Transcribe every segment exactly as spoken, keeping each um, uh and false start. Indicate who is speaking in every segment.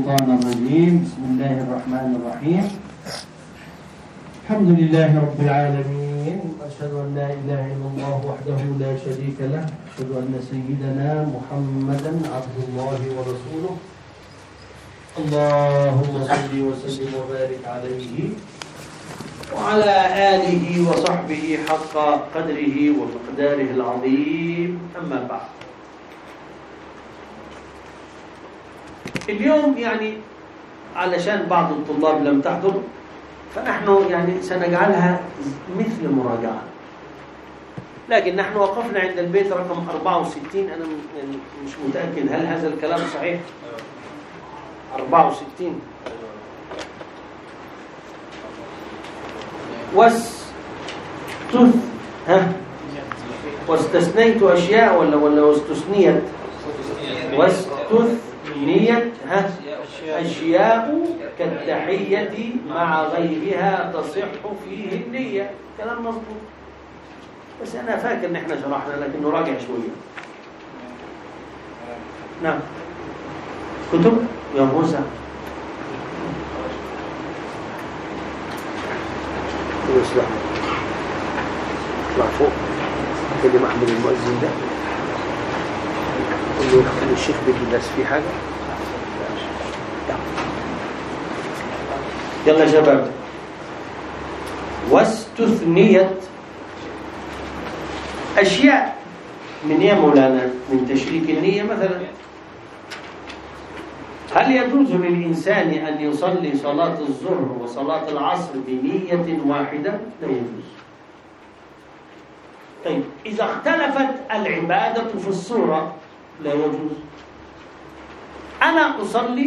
Speaker 1: الشيطان الرجيم. بسم الله الرحمن الرحيم. الحمد لله رب العالمين، وأشهد أن لا إله إلا الله وحده لا شريك له، أشهد أن سيدنا محمدا عبد الله ورسوله. اللهم صل وسلم وبارك عليه وعلى آله وصحبه حق قدره ومقداره العظيم. أما بعد، اليوم يعني علشان بعض الطلاب لم تحضر، فنحن يعني سنجعلها مثل مراجعة، لكن نحن وقفنا عند البيت رقم أربعة وستين. أنا يعني مش متأكد هل هذا الكلام صحيح. أربعة وستين. واستث ها واستثنيت أشياء ولا ولا واستثنيت واستثنيت ها أشياء كالتحية مع غيرها تصح فيه النية. كلام مظبوط، بس أنا فاكر إن إحنا شرحنا، لكن نراجع شوية. نعم، كتب يا موسى. يصلح اطلع فوق، كلم أحمد المؤذن ده، قل له يخلي الشيخ بيجي الناس في حاجة. يلا يا شباب. واستثنيت أشياء من يا مولانا من تشريك النية. مثلا، هل يجوز للإنسان أن يصلي صلاة الظهر وصلاة العصر بنية واحدة؟ لا يجوز. طيب، إذا اختلفت العبادة في الصورة لا يجوز. أنا أصلي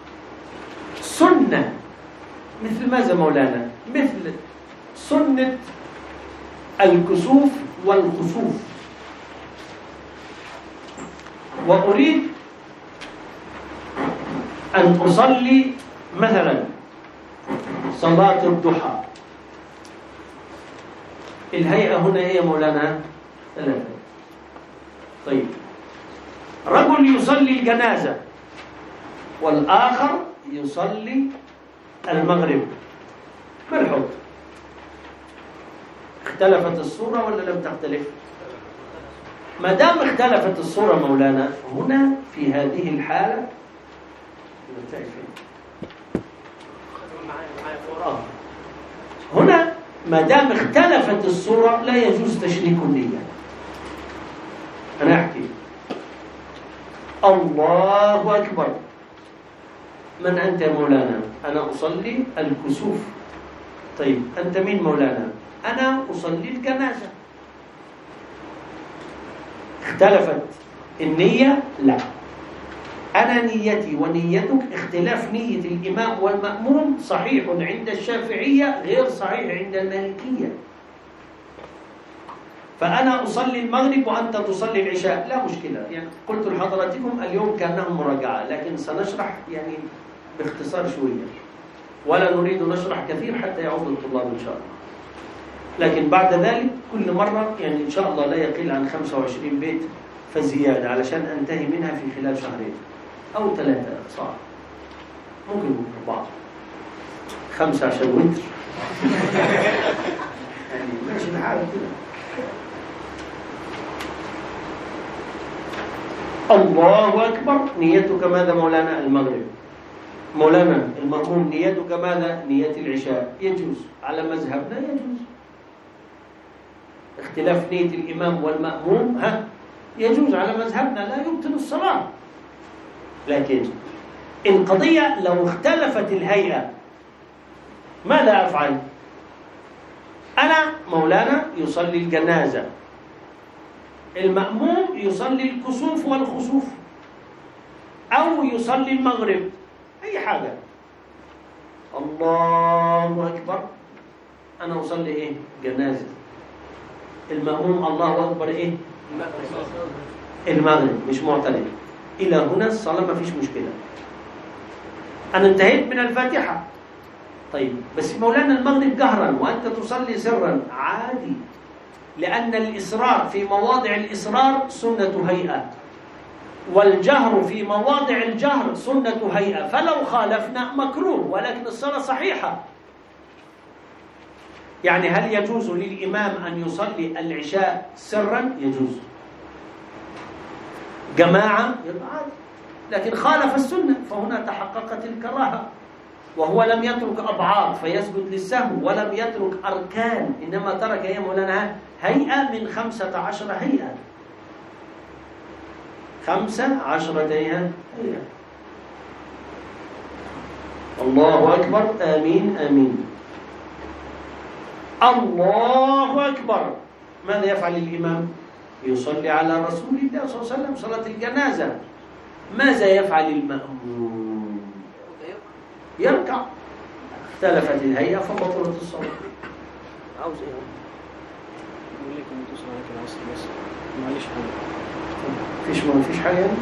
Speaker 1: سنة، مثل ماذا مولانا؟ مثل سنة الكسوف والخسوف، وأريد أن أصلي مثلا صلاة الضحى. الهيئة هنا هي مولانا ثلاثة. طيب، رجل يصلي الجنازة والآخر يصلي المغرب، ما الحكم؟ اختلفت الصورة ولا لم تختلف؟ ما دام اختلفت الصورة مولانا، هنا في هذه الحالة هنا ما دام اختلفت الصورة لا يجوز تشريك النية. أنا أحكي الله أكبر، من أنت يا مولانا؟ أنا أصلي الكسوف. طيب، أنت مين مولانا؟ أنا أصلي الجنازة. اختلفت النية؟ لا. أنا نيتي ونيتك اختلاف نية الإمام والمأموم صحيح عند الشافعية، غير صحيح عند المالكية. فأنا أصلي المغرب وأنت تصلي العشاء، لا مشكلة. يعني قلت لحضراتكم اليوم كأنها مراجعة، لكن سنشرح يعني باختصار شوية، ولا نريد نشرح كثير حتى يعود الطلاب إن شاء الله. لكن بعد ذلك كل مرة يعني إن شاء الله لا يقل عن خمسة وعشرين بيت فزيادة، علشان أنتهي منها في خلال شهرين أو ثلاثة. صعب، ممكن أربعة خمسة عشان وتر يعني ماشي الحال كده. الله أكبر. نيتك ماذا مولانا؟ المغرب. مولانا المأموم نيتك ماذا؟ نية العشاء. يجوز على مذهبنا، يجوز. اختلاف نية الإمام والمأموم ها يجوز على مذهبنا، لا يبطل الصلاة. لكن القضية لو اختلفت الهيئة ماذا أفعل؟ أنا مولانا يصلي الجنازة، المأموم يصلي الكسوف والخسوف، أو يصلي المغرب، أي حاجة. الله أكبر، أنا أصلي إيه؟ جنازة. المأموم الله أكبر إيه؟ المغرب. مش معترض إلى هنا الصلاة ما فيش مشكلة. أنا انتهيت من الفاتحة. طيب، بس مولانا المغرب جهرا وأنت تصلي سرا، عادي، لأن الإصرار في مواضع الإصرار سنة هيئة. والجهر في مواضع الجهر سنة هيئة، فلو خالفنا مكروه، ولكن الصلاة صحيحة. يعني هل يجوز للإمام أن يصلي العشاء سرا؟ يجوز. جماعة يبقى عادي، لكن خالف السنة فهنا تحققت الكراهة. وهو لم يترك أبعاد فيسجد للسهو، ولم يترك أركان، إنما ترك يا مولانا هيئة من خمسة عشر هيئة، خمسة عشرة هيئة. الله أكبر. آمين آمين. الله أكبر. ماذا يفعل الإمام؟ يصلي على رسول الله صلى الله عليه وسلم صلاة الجنازة. ماذا يفعل المأموم؟ يركع. اختلفت الهيئة فبطلت الصلاة. عاوز ايه؟
Speaker 2: يقول لك ان تصل عليك العصر بس معلش حاجه.
Speaker 1: فيش ما فيش حاجة يعني؟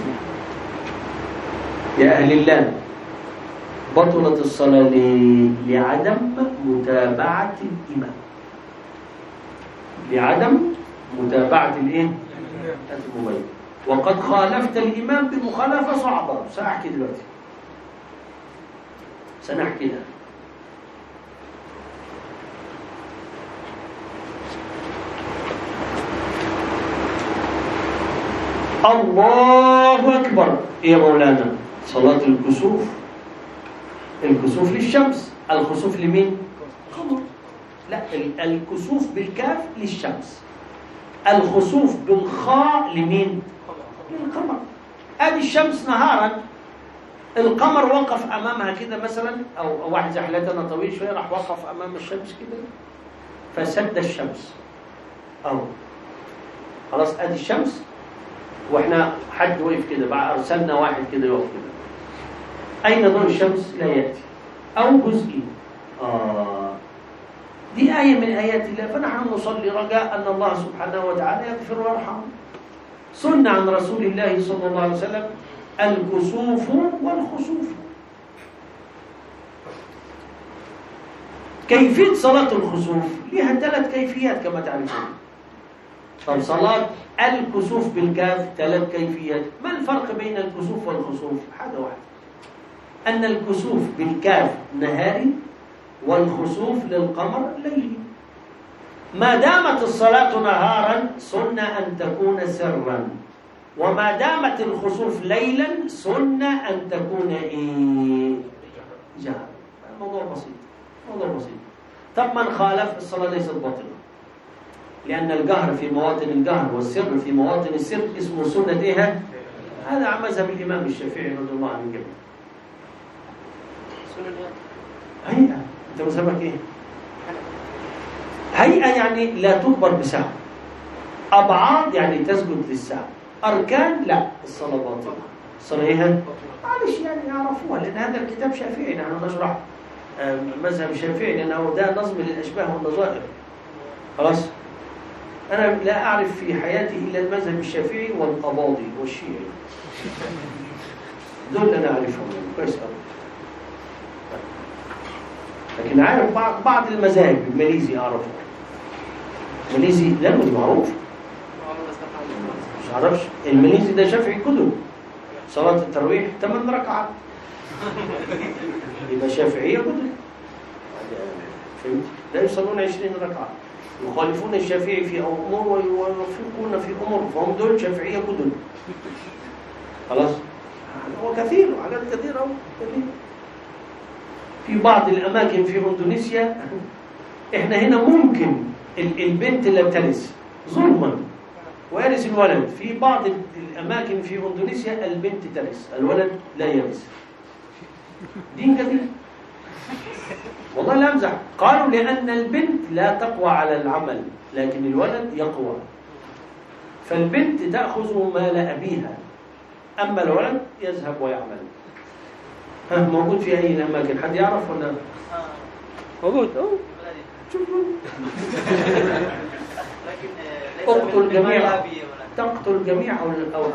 Speaker 1: يا أهل الله، بطلت الصلاة ليه؟ لعدم متابعة الإمام، لعدم متابعة الإيه؟ المميز. وقد خالفت الإمام بمخالفة صعبة، سأحكي دلوقتي، سنحكي ده. الله أكبر. يا مولانا صلاة الكسوف، الكسوف للشمس، الخسوف لمين؟ قمر. لا، الكسوف بالكاف للشمس، الخسوف بالخاء لمين؟ للقمر. ادي الشمس نهارا، القمر وقف امامها كده مثلا، او واحد زي حالتنا طويل شويه راح وقف امام الشمس كده فسد الشمس، او خلاص ادي الشمس، واحنا حد وقف كده بقى، ارسلنا واحد كده يقف كده، اين ضوء الشمس؟ لا ياتي، او جزئي. اه دي آية من آيات الله، فنحن نصلي رجاء أن الله سبحانه وتعالى يغفر ويرحم. سنة عن رسول الله صلى الله عليه وسلم الكسوف والخسوف. كيفية صلاة الخسوف لها ثلاث كيفيات كما تعرفون. طب صلاة الكسوف بالكاف ثلاث كيفيات. ما الفرق بين الكسوف والخسوف؟ حاجة واحدة، أن الكسوف بالكاف نهاري والخسوف للقمر ليلي. ما دامت الصلاة نهارا سنة أن تكون سرا، وما دامت الخسوف ليلا سنة أن تكون إيه؟ جهرا. الموضوع بسيط، موضوع بسيط. طب من خالف الصلاة ليست باطلة، لأن الجهر في مواطن الجهر والسر في مواطن السر اسمه سنة إيه؟ هذا عن مذهب الإمام الشافعي رضي الله عنه جميعا. هيئة. أنت مذهبك إيه؟ هيئة يعني لا تكبر بساعة، أبعاد يعني تسجد للساعة، أركان لا، الصلاة باطلة. الصلاة إيه؟ معلش يعني يعرفوها، لأن هذا الكتاب شافعي، نحن نشرح مذهب الشافعي لأنه ده نظم للأشباه والنظائر. خلاص؟ أنا لا أعرف في حياتي إلا المذهب الشافعي والقباضي والشيعي، دول أنا أعرفهم كويس أوي. لكن عارف بعض بعض المذاهب. الماليزي أعرفه، الماليزي لا مش معروف، مش عارفش. الماليزي ده شافعي كله، صلاة التراويح ثمان ركعات يبقى شافعية كله، فهمت؟ لا يصلون عشرين ركعة، يخالفون الشافعي في أمور ويوافقون في أمور، فهم دول شافعية كله. خلاص؟ هو كثير، على كثير أو كثير. في بعض الأماكن في إندونيسيا، إحنا هنا ممكن البنت لا ترث ظلما ويرث الولد، في بعض الأماكن في إندونيسيا البنت ترث الولد لا يرث. دين جديد والله لا أمزح. قالوا لأن البنت لا تقوى على العمل لكن الولد يقوى، فالبنت تأخذ مال أبيها أما الولد يذهب ويعمل. ها موجود في أي الأماكن؟ حد يعرف ولا؟ موجود. أوه شوفوا. اقتل جميع، تقتل جميع أو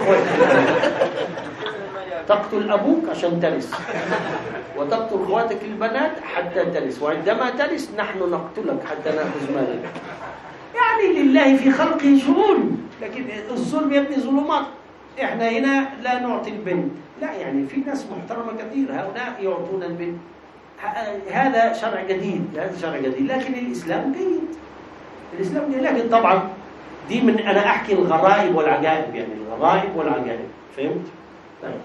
Speaker 1: تقتل أبوك عشان ترث، وتقتل أخواتك البنات حتى ترث، وعندما ترث نحن نقتلك حتى نأخذ مالك. يعني لله في خلقه شؤون، لكن الظلم يبني ظلمات. إحنا هنا لا نعطي البنت، لا يعني في ناس محترمة كثير هؤلاء يعطون البنت. هذا شرع جديد، هذا شرع جديد، لكن الإسلام جيد، الإسلام جيد. لكن طبعا دي من أنا أحكي الغرائب والعجائب، يعني الغرائب والعجائب، فهمت؟ طيب.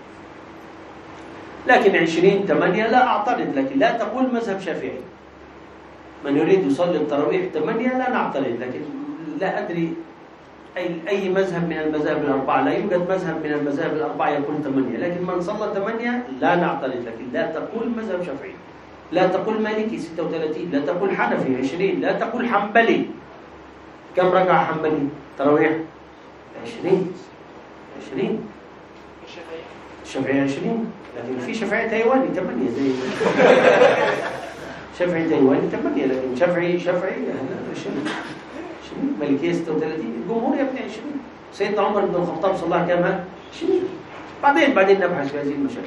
Speaker 1: لكن عشرين ثمانية لا أعترض، لكن لا تقول مذهب شافعي. من يريد يصلي التراويح ثمانية لا نعترض، لكن لا أدري أي أي مذهب من المذاهب الأربعة، لا يوجد مذهب من المذاهب الأربعة يقول ثمانية، لكن من صلى ثمانية لا نعترض، لكن لا تقول مذهب شافعي، لا تقول مالكي ستة وثلاثين، لا تقول حنفي عشرين، لا تقول حنبلي. كم ركعة حنبلي تراويح؟ عشرين عشرين. الشافعي عشرين، لكن في شافعي تايواني ثمانية زي شافعي تايواني ثمانية، لكن شافعي شافعي عشرين. مالكية ستة وثلاثين، الجمهور يا ابني عشرين. سيدنا عمر بن الخطاب صلى الله عليه وسلم عشرين. بعدين بعدين نبحث في هذه المشاكل.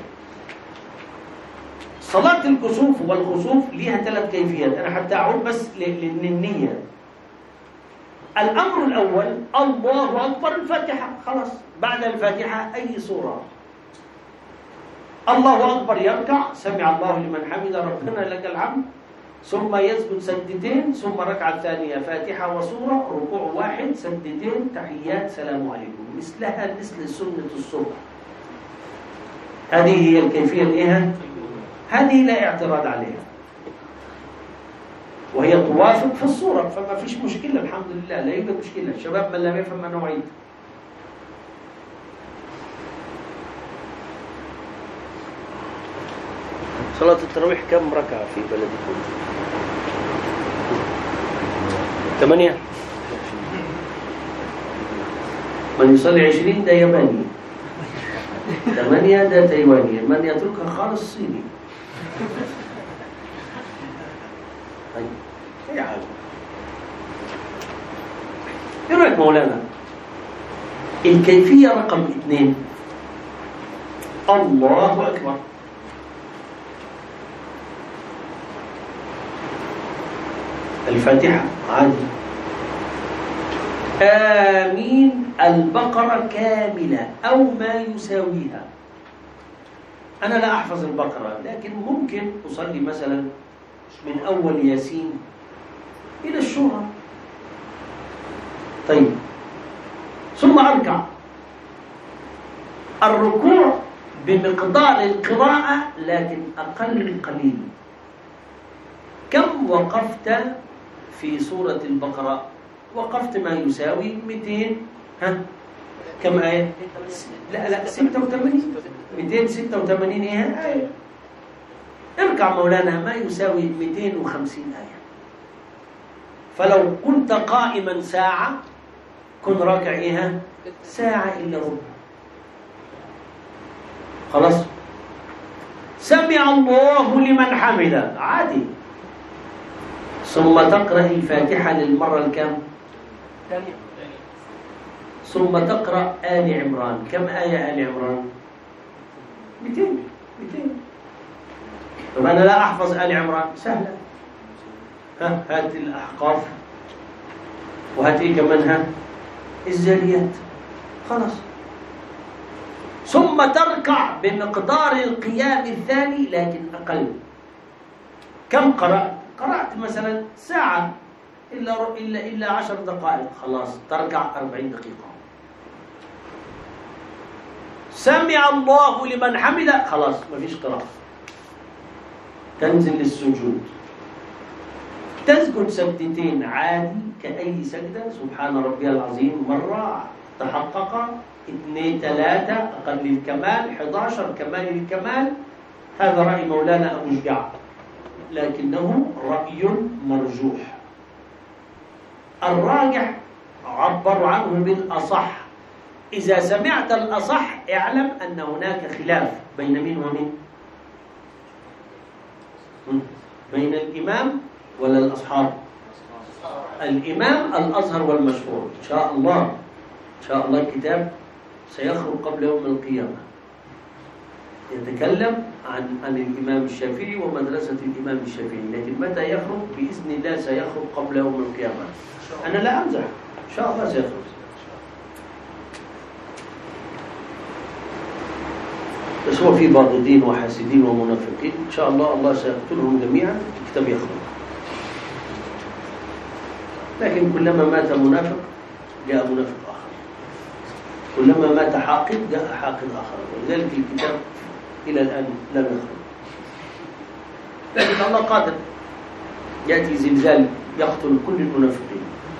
Speaker 1: صلاة الكسوف والخسوف ليها ثلاث كيفيات، أنا حتى أعود بس للنية. الأمر الأول الله أكبر الفاتحة، خلاص. بعد الفاتحة أي سورة. الله أكبر يركع، سمع الله لمن حمد ربنا لك الحمد، ثم يسجد سجدتين، ثم ركعة ثانية فاتحة وسورة، ركوع واحد، سجدتين، تحيات، سلام عليكم، مثلها مثل سنة الصبح. هذه هي الكيفية الإيه؟ هذه لا اعتراض عليها، وهي توافق في الصورة، فما فيش مشكلة الحمد لله، لا يوجد مشكلة. الشباب من لا يفهم أنا أعيد. صلاة التراويح كم ركعة في بلدكم؟ ثمانية. من يصلي عشرين ده ياباني، ثمانية ده تايواني، من يتركها خالص صيني. ايه حاجة؟ ايه رأيك مولانا؟ الكيفية رقم اثنين الله أكبر. الفاتحة عادي، آمين البقرة كاملة أو ما يساويها. أنا لا أحفظ البقرة، لكن ممكن أصلي مثلا من أول ياسين إلى الشورى. طيب، ثم أركع. الركوع بمقدار القراءة لكن أقل قليل. كم وقفت في سورة البقرة؟ وقفت ما يساوي مئتين. ها كم آية؟ لا لا ستة وثمانين. مئتين وستة وثمانين إيه آية. اركع مولانا ما يساوي مئتين وخمسين آية. فلو كنت قائما ساعة كن راكع إيه؟ ساعة إلا ربع. خلاص. سمع الله لمن حمده عادي. ثم تقرأ الفاتحة للمرة الكم؟ ثم تقرأ آل عمران. كم آية آل عمران؟ مئتين. مئتين. طب أنا لا أحفظ آل عمران، سهلة. ها هات الأحقاف وهات إيه كمان؟ ها الزاريات. خلاص. ثم تركع بمقدار القيام الثاني لكن أقل. كم قرأت؟ قرأت مثلا ساعة إلا إلا إلا عشر دقائق. خلاص تركع أربعين دقيقة. سمع الله لمن حمده، خلاص ما فيش قراءة. تنزل للسجود، تسجد سجدتين عادي كأي سجدة. سبحان ربي العظيم مرة تحقق، اثنين ثلاثة أقل الكمال، إحدى عشر كمال الكمال. هذا رأي مولانا أبو الجعفر، لكنه رأي مرجوح. الراجح عبر عنه بالأصح. إذا سمعت الأصح اعلم أن هناك خلاف بين مين ومين؟ بين الإمام ولا الأصحاب؟ الإمام الأظهر والمشهور. إن شاء الله إن شاء الله الكتاب سيخرج قبل يوم القيامة، يتكلم عن عن الإمام الشافعي ومدرسة الإمام الشافعي، لكن متى يخرج؟ بإذن الله سيخرج قبل يوم القيامة. أنا لا أمزح، إن شاء الله سيخرج. بس هو في باغضين وحاسدين ومنافقين، إن شاء الله الله سيقتلهم جميعا، الكتاب يخلق. لكن كلما مات منافق جاء منافق آخر، كلما مات حاقد جاء حاقد آخر، ولذلك الكتاب إلى الآن لم يخلق. لكن الله قادر، يأتي زلزال يقتل كل المنافقين.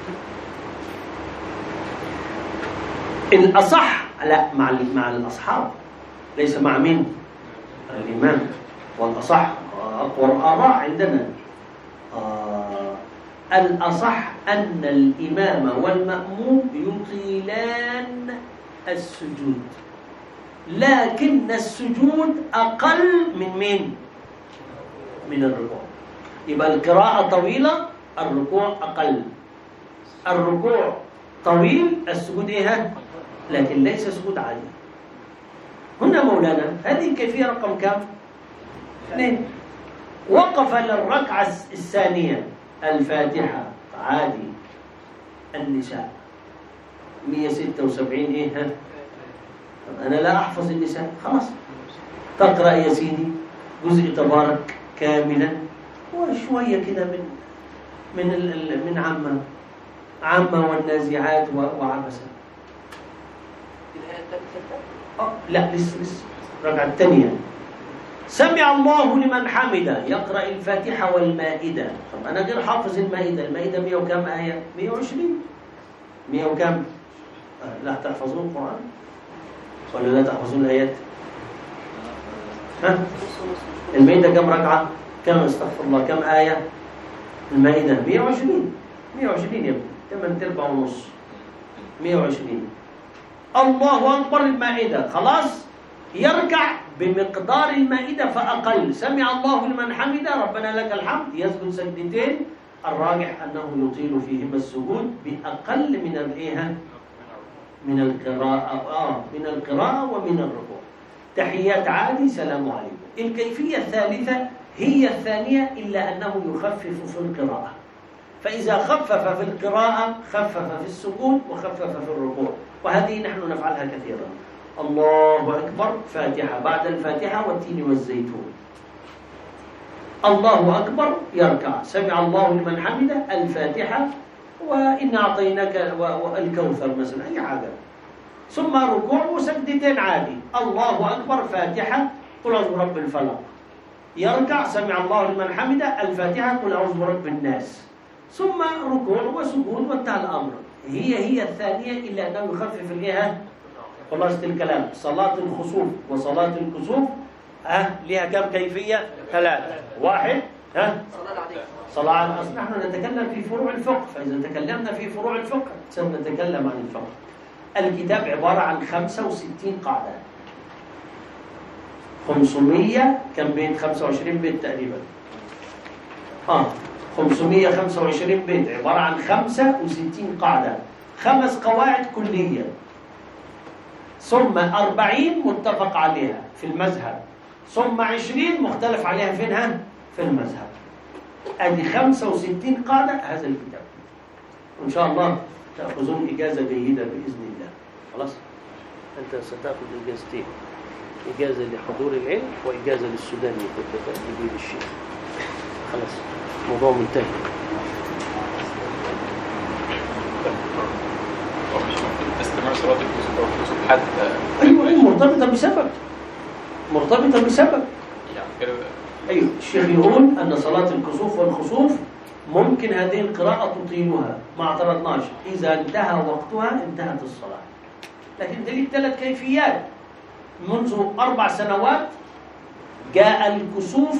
Speaker 1: الأصح لا مع مع الأصحاب، ليس مع مين؟ الإمام. والأصح أقوى الآراء عندنا، آه الأصح أن الإمام والمأموم يطيلان السجود، لكن السجود أقل من مين؟ من الركوع. يبقى القراءة طويلة، الركوع أقل. الركوع طويل، السجود إيه؟ لكن ليس سجود عادي. هنا مولانا هذه الكيفية رقم كم؟ اثنين. وقف للركعة الثانية الفاتحة عادي، النساء مئة وستة وسبعين إيه؟ ها؟ أنا لا أحفظ النساء، خلاص تقرأ يا سيدي جزء تبارك كاملا وشوية كده من من ال من عامة عامة والنازعات وعبسة. أه لا لسه لسه الركعة الثانية سمع الله لمن حمده، يقرأ الفاتحة والمائدة. طب أنا غير حافظ المائدة، المائدة مئة وكم آية؟ مئة وعشرين. مئة وكم؟ أه لا تحفظون القرآن ولا لا تحفظون الآيات؟ ها؟ المائدة كم ركعة؟ كم استغفر الله كم آية؟ المائدة مئة وعشرين. مئة وعشرين يا ابني، ثمانية أرباع ونص. مئة وعشرين. الله أكبر المائدة، خلاص يركع بمقدار المائدة فأقل. سمع الله لمن حمده ربنا لك الحمد، يسجد سجدتين، الراجح أنه يطيل فيهما السجود بأقل من الإيه؟ من القراءة آه من القراءة ومن الركوع. تحيات عادي، سلام عليكم. الكيفية الثالثة هي الثانية، إلا أنه يخفف في القراءة. فإذا خفف في القراءة خفف في السجود وخفف في الركوع، وهذه نحن نفعلها كثيرا. الله أكبر فاتحة، بعد الفاتحة والتين والزيتون. الله أكبر يركع، سمع الله لمن حمده الفاتحة وإن أعطيناك الكوثر مثلا، أي حاجة، ثم ركوع وسجدتين عادي. الله أكبر فاتحة قل أعوذ برب الفلق، يركع سمع الله لمن حمده الفاتحة قل أعوذ برب الناس، ثم ركوع وسجود وانتهى الأمر. هي هي الثانية، إلا أنه يخفف الإيه؟ خلاصة الكلام. صلاة الخسوف وصلاة الكسوف ها لها كم كيفية؟ ثلاثة. واحد ها صلاة العادية، صلاة على الأصل. نحن نتكلم في فروع الفقه، فإذا تكلمنا في فروع الفقه سنتكلم عن الفقه. الكتاب عبارة عن خمسة وستين قاعدة، خمسمية كم بيت؟ خمسة وعشرين بيت تقريبا. آه خمسمية وخمسة وعشرين بيت، عبارة عن خمسة وستين قاعدة، خمس قواعد كلية، ثم أربعين متفق عليها في المذهب، ثم عشرين مختلف عليها فينها؟ في المذهب. أدي خمسة وستين قاعدة هذا الكتاب. وإن شاء الله تأخذون إجازة جيدة بإذن الله. خلاص؟ أنت ستأخذ إجازتين، إجازة لحضور العلم وإجازة للسوداني يجيب الشيخ. خلاص الموضوع منتهي.
Speaker 3: استمر صلاة الكسوف أو الكسوف حتى
Speaker 1: أيوة أيوة مرتبطة بسبب، مرتبطة بسبب
Speaker 3: يعني كده.
Speaker 1: أيوة الشيخ يقول أن صلاة الكسوف والخسوف ممكن هذه القراءة تطيلها، ما اعترضناش، إذا انتهى وقتها انتهت الصلاة. لكن دي ثلاث كيفيات. منذ أربع سنوات جاء الكسوف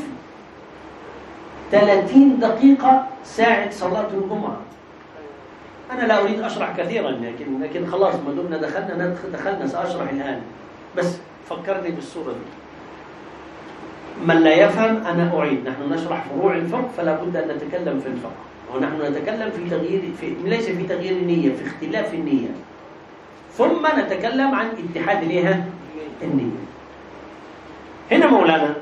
Speaker 1: ثلاثين دقيقة ساعة صلاة الجمعة. أنا لا أريد أشرح كثيرا، لكن لكن خلاص ما دمنا دخلنا دخلنا سأشرح الآن، بس فكرني بالصورة دي. من لا يفهم أنا أعيد. نحن نشرح فروع الفقه، فلا بد أن نتكلم في الفقه، ونحن نتكلم في تغيير في ليس في تغيير النية، في اختلاف النية، ثم نتكلم عن اتحاد لها النية. هنا مولانا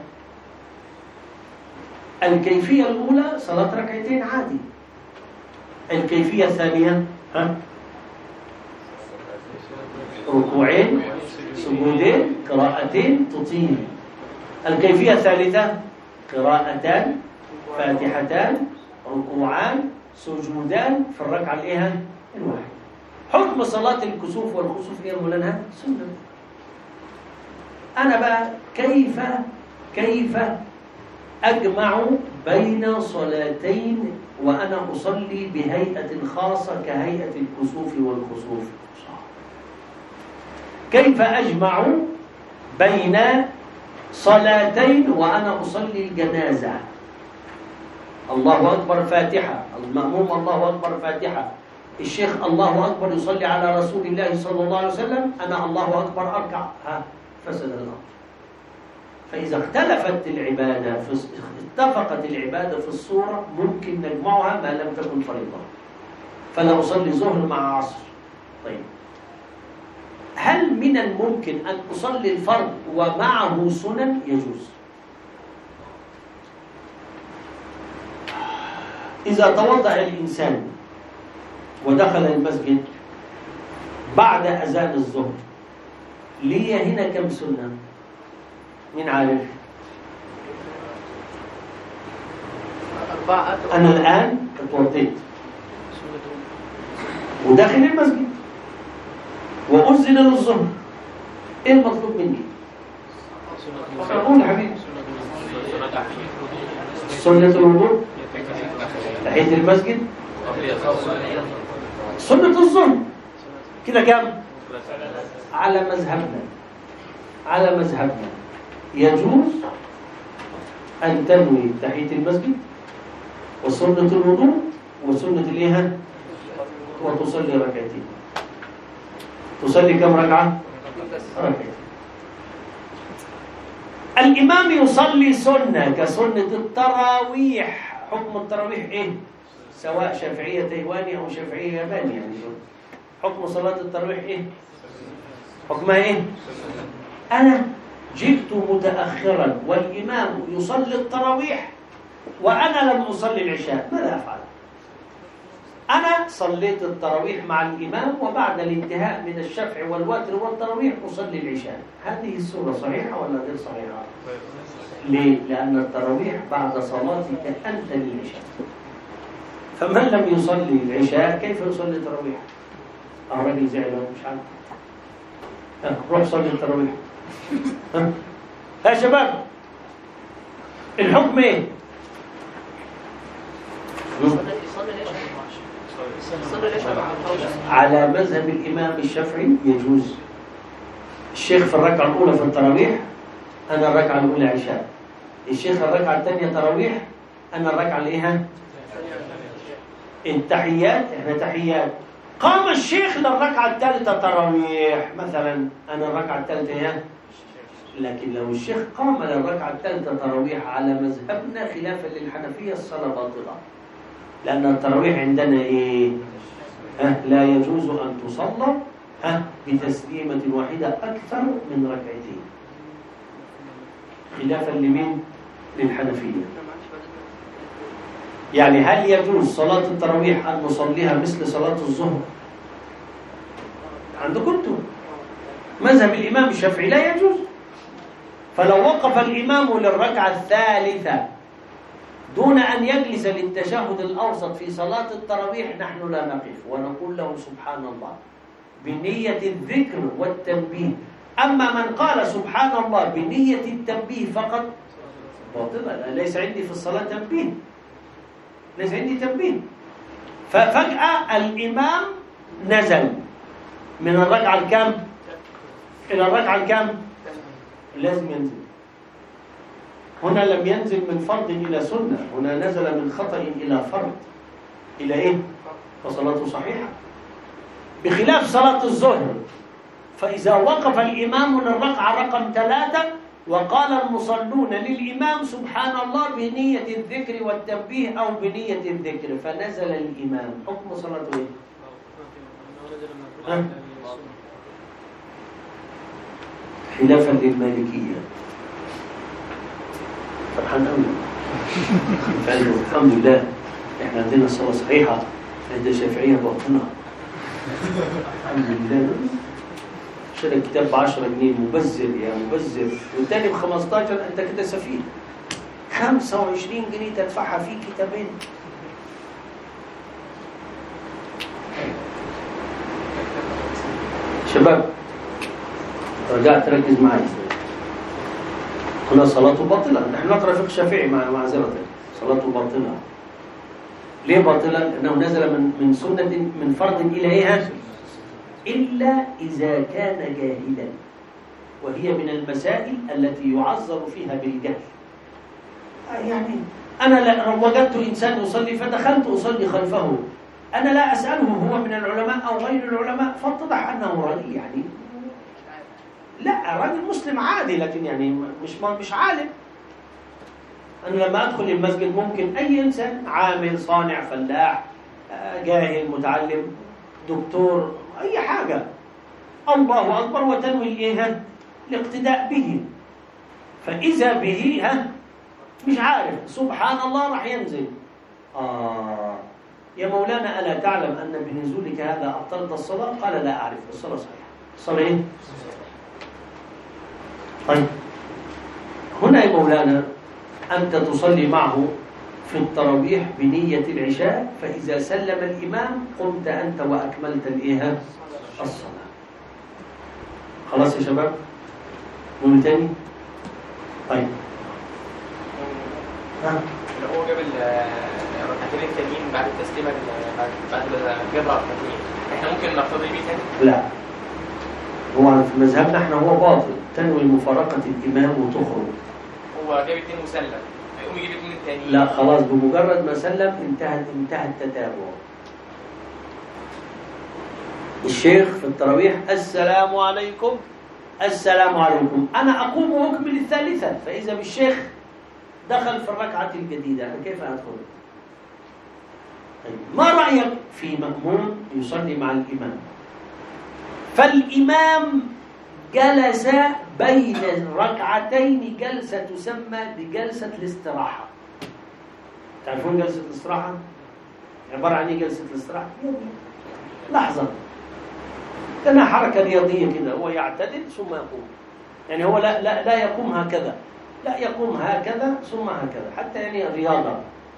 Speaker 1: الكيفية الأولى صلاة ركعتين عادي. الكيفية الثانية ها ركوعين ثم سجودين قراءتين تطيل. الكيفية الثالثة قراءتان فاتحتان ركوعان سجودان في الركعة الإيه الواحدة. حكم صلاة الكسوف والخسوف يا مولانا سنة. أنا بقى كيف كيف أجمع بين صلاتين وأنا أصلي بهيئة خاصة كهيئة الكسوف والخسوف؟ كيف أجمع بين صلاتين وأنا أصلي الجنازة؟ الله أكبر فاتحة، المأموم الله أكبر فاتحة، الشيخ الله أكبر يصلي على رسول الله صلى الله عليه وسلم، أنا الله أكبر أركع، ها فسد الأمر. فإذا اختلفت العبادة في اتفقت العبادة في الصورة ممكن نجمعها ما لم تكن فريضة. فلا أصلي ظهر مع عصر. طيب هل من الممكن أن أصلي الفرض ومعه سنن؟ يجوز. إذا توضأ الإنسان ودخل المسجد بعد أذان الظهر لي هنا كم سنة؟ مين عارف؟ أنا الآن اتوضيت وداخل المسجد وأذن للظهر، إيه المطلوب مني؟ قول يا حبيبي. سنة الوضوء، تحية المسجد، سنة الظهر، كده كام؟ على مذهبنا على مذهبنا يجوز أن تنوي تحية المسجد وسنة الوضوء وسنة الإيه وتصلي ركعتين. تصلي كم ركعة؟ ركعتين. الإمام يصلي سنة كسنة التراويح. حكم التراويح إيه؟ سواء شافعية تايواني أو شافعية ياباني، يعني حكم صلاة التراويح إيه؟ حكمها إيه؟ أنا جئت متأخرا والإمام يصلي التراويح وأنا لم أصلي العشاء، ماذا أفعل؟ أنا صليت التراويح مع الإمام وبعد الانتهاء من الشفع والوتر والتراويح أصلي العشاء. هذه الصورة صحيحة ولا غير صحيحة؟ ليه؟ لأن التراويح بعد صلاتك أنت للعشاء. فمن لم يصلي العشاء كيف يصلي التراويح؟ الراجل زعل مش عارف. روح صلي التراويح. يا شباب الحكم ايه؟ على مذهب الإمام الشافعي يجوز. الشيخ في الركعة الأولى في التراويح، أنا الركعة الأولى عشاء. الشيخ الركعة الثانية تراويح، أنا الركعة الإيه؟ التحيات، إحنا تحيات. قام الشيخ للركعة الثالثة تراويح مثلا، أنا الركعة الثالثة إيه؟ لكن لو الشيخ قام للركعة الثالثة تراويح على مذهبنا خلافا للحنفية الصلاة باطلة، لأن التراويح عندنا إيه؟ ها لا يجوز أن تصلى ها بتسليمة واحدة أكثر من ركعتين، خلافا لمين؟ للحنفية. يعني هل يجوز صلاة التراويح أن نصليها مثل صلاة الظهر؟ عندكم انتم مذهب الإمام الشافعي لا يجوز. فلو وقف الإمام للركعة الثالثة دون أن يجلس للتشهد الأوسط في صلاة التراويح نحن لا نقف ونقول له سبحان الله بنية الذكر والتنبيه. أما من قال سبحان الله بنية التنبيه فقط باطلا، ليس عندي في الصلاة تنبيه، ليس عندي تنبيه. ففجأة الإمام نزل من الركعة الكام إلى الركعة الكام؟ لازم ينزل. هنا لم ينزل من فرض إلى سنة، هنا نزل من خطأ إلى فرض إلى إيه؟ فصلاته صحيحة، بخلاف صلاة الظهر. فإذا وقف الإمام للركعة رقم ثلاثة وقال المصلون للإمام سبحان الله بنية الذكر والتنبيه أو بنية الذكر فنزل الإمام، حكم صلاته إيه؟ أه؟ خلافا للمالكية. فرحان قوي. قالوا الحمد لله احنا عندنا الصلاة صحيحة، عند الشافعية باطنة. الحمد لله اشتري كتاب ب عشرة جنيه، مبذر يا مبذر، والتاني ب خمستاشر، انت كده سفيه. خمسة وعشرين جنيه تدفعها في كتابين. شباب رجعت ركز معي، هنا صلاته باطلة. نحن نقرأ فقه الشافعي مع معذرة، صلاته باطلة. ليه باطلة؟ لأنه نزل من من سنة من فرض إلى إيه؟ إلا إذا كان جاهلا، وهي من المسائل التي يعذر فيها بالجهل. يعني أنا وجدت إنسان يصلي فدخلت أصلي خلفه، أنا لا أسأله هو من العلماء أو غير العلماء، فاتضح أنه رجل يعني لا راجل مسلم عادي، لكن يعني مش مش عالم. أنا لما أدخل المسجد ممكن أي إنسان عامل صانع فلاح جاهل متعلم دكتور أي حاجة، الله أكبر وتنوي الإيه؟ الاقتداء به. فإذا به ها مش عارف سبحان الله راح ينزل. آه يا مولانا ألا تعلم أن بنزولك هذا أبطلت الصلاة؟ قال لا أعرف، الصلاة صحيحة. الصلاة إيه؟ طيب هنا يا مولانا أنت تصلي معه في التراويح بنية العشاء، فإذا سلم الإمام قمت أنت وأكملت الإيه؟ الصلاة. خلاص يا شباب؟ نقول تاني؟ طيب
Speaker 3: لو هو جاب الركعتين التانيين بعد التسليمة، بعد بعد جاب ركعتين، احنا ممكن نقتضي بيه تاني؟
Speaker 1: لا، هو في مذهبنا احنا هو باطل، تنوي مفارقة الإمام وتخرج.
Speaker 3: هو جاب اتنين وسلم، هيقوم يجيب اتنين التانيين؟
Speaker 1: لا خلاص، بمجرد ما سلم انتهى انتهى التتابع. الشيخ في التراويح السلام عليكم السلام عليكم، أنا أقوم وأكمل الثالثة، فإذا بالشيخ دخل في الركعة الجديدة، أنا كيف أدخل؟ طيب ما رأيك في مأموم يصلي مع الإمام فالإمام جلس بين الركعتين جلسة تسمى بجلسة الاستراحة؟ تعرفون جلسة الاستراحة؟ عبارة عن ايه جلسة الاستراحة؟ لحظة، كأنها حركة رياضية كده، هو يعتدل ثم يقوم. يعني هو لا لا لا يقوم هكذا، لا يقوم هكذا ثم هكذا، حتى يعني رياضة.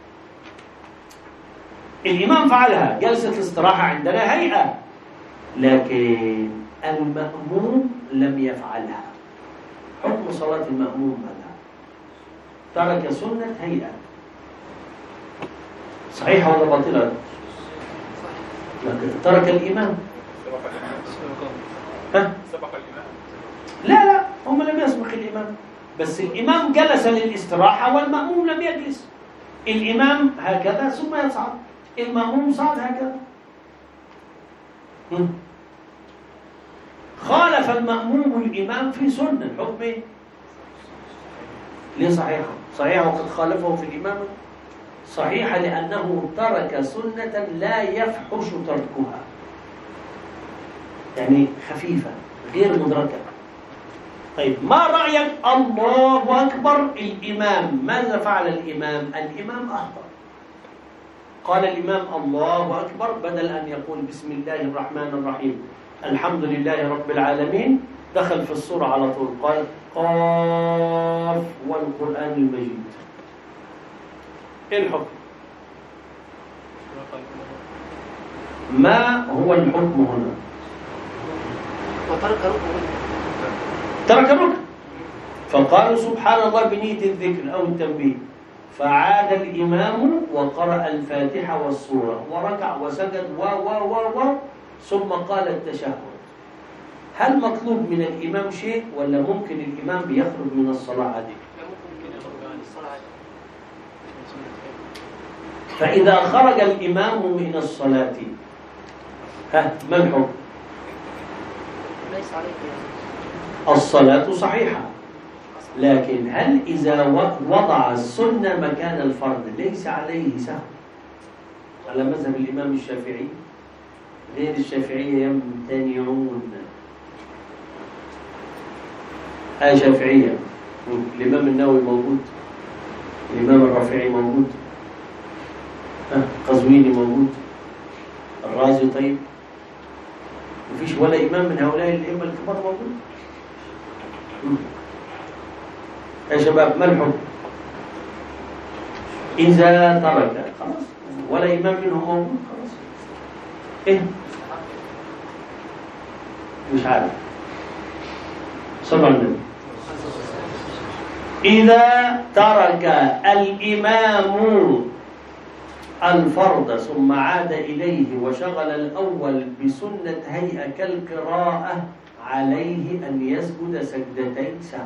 Speaker 1: الإمام فعلها جلسة الاستراحة عندنا هيئة، لكن المأموم لم يفعلها. حكم صلاة المأموم هذا ترك سنة هيئة، صحيحة ولا باطلة؟ لكن ترك الإمام. ها؟
Speaker 3: سبق الإمام؟
Speaker 1: لا لا، هم لم يسبق الإمام، بس الإمام جلس للاستراحة والمأموم لم يجلس. الإمام هكذا ثم يصعد، المأموم صعد هكذا. خالف المأموم الإمام في سنة، الحكم ايه؟ ليه صحيحة؟ صحيحة وقد خالفه في الإمام؟ صحيحة لأنه ترك سنة لا يفحش تركها، يعني خفيفة غير مدركة. طيب ما رأيك الله أكبر الإمام، ماذا فعل الإمام؟ الإمام أخطأ، قال الإمام الله أكبر بدل أن يقول بسم الله الرحمن الرحيم الحمد لله رب العالمين، دخل في السورة على طول قال قاف والقرآن المجيد. إيه الحكم؟ ما هو الحكم هنا؟
Speaker 2: وترك ركن،
Speaker 1: ترك ركن، فقالوا سبحان الله بنية الذكر أو التنبيه، فعاد الإمام وقرأ الفاتحة والسورة وركع وسجد و و و و ثم قال التشهد. هل مطلوب من الإمام شيء ولا ممكن الإمام بيخرج من الصلاة عادي؟ فإذا خرج الإمام من الصلاة ها ما الحكم؟
Speaker 2: ليس عليه
Speaker 1: الصلاة صحيحة، لكن هل إذا وضع السنة مكان الفرض ليس عليه سهو؟ على مذهب الإمام الشافعي، غير الشافعية يمتنعون. آية شافعية، الإمام النووي موجود، الإمام الرافعي موجود، قزويني موجود، الرازي طيب، مفيش ولا إمام من هؤلاء الأئمة الكبار موجود. يا شباب ما الحكم؟ إذا ترك خلاص ولا إمام منهم موجود خلاص إيه؟ مش عارف. صلى على النبي. إذا ترك الإمام الفرض ثم عاد إليه وشغل الأول بسنة هيئة كالقراءة عليه أن يسجد سجدتين سهو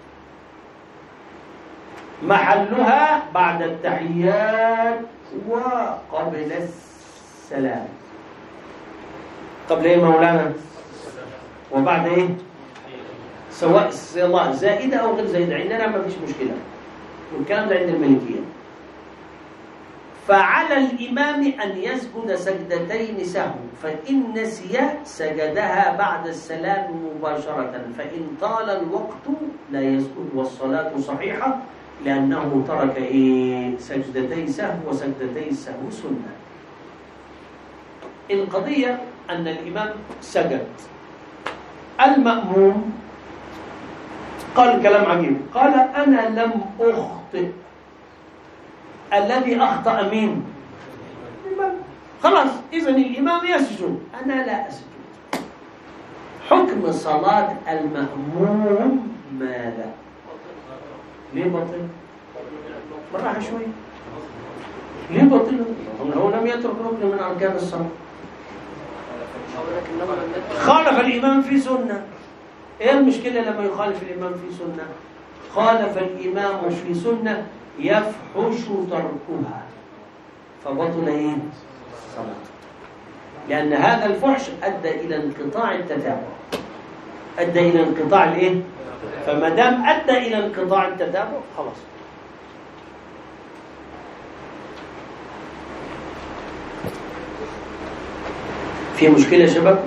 Speaker 1: محلها بعد التحيات وقبل السلام. قبل ايه مولانا؟ وبعد ايه؟ سواء الله زائدة أو غير زائدة عندنا ما فيش مشكلة، والكلام ده عند المالكية. فعلى الإمام أن يسجد سجدتين سهو، فإن نسي سجدها بعد السلام مباشرة، فإن طال الوقت لا يسجد والصلاة صحيحة لأنه ترك إيه؟ سجدتي سهو، وسجدتي السهو سنة. القضية أن الإمام سجد، المأموم قال كلام عجيب، قال أنا لم أخطئ. الذي أخطأ مين؟ الإمام. خلاص إذن الإمام يسجد، أنا لا أسجد. حكم صلاة المأموم ماذا؟ ليه بطل؟ بالراحة شوي. ليه بطل؟ هو لم يترك ركن من أركان الصلاة. خالف الإمام في سنة. إيه المشكلة لما يخالف الإمام في سنة؟ خالف الإمام في سنة يفحش تركها، فبطل إيه؟ صلاة. لأن هذا الفحش أدى إلى انقطاع التتابع، أدى إلى انقطاع الإيه؟ فما دام أدى إلى انقطاع التتابع خلاص. في مشكلة يا شباب؟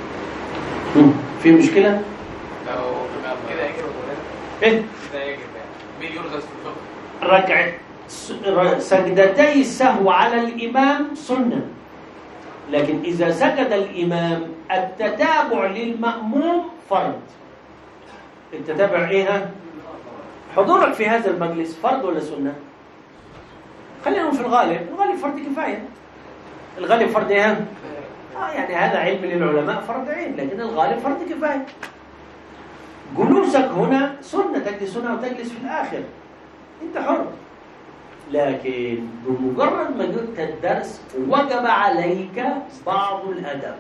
Speaker 1: في مشكلة؟
Speaker 3: لو كده يجب
Speaker 1: إيه؟
Speaker 3: كده يجب مين يرغز في الفقه؟
Speaker 1: ركع سجدتي السهو على الإمام سنة، لكن إذا سجد الإمام التتابع للمأموم فرض. التتابع إيه؟ حضورك في هذا المجلس فرض ولا سنة؟ خلينا في الغالب، الغالب فرض كفاية. الغالب فرض إيه؟ آه يعني هذا علم للعلماء فرض عين، لكن الغالب فرض كفاية. جلوسك هنا سنة، تجلس هنا وتجلس في الآخر، أنت حر. لكن بمجرد ما جئت الدرس وجب عليك بعض الأدب،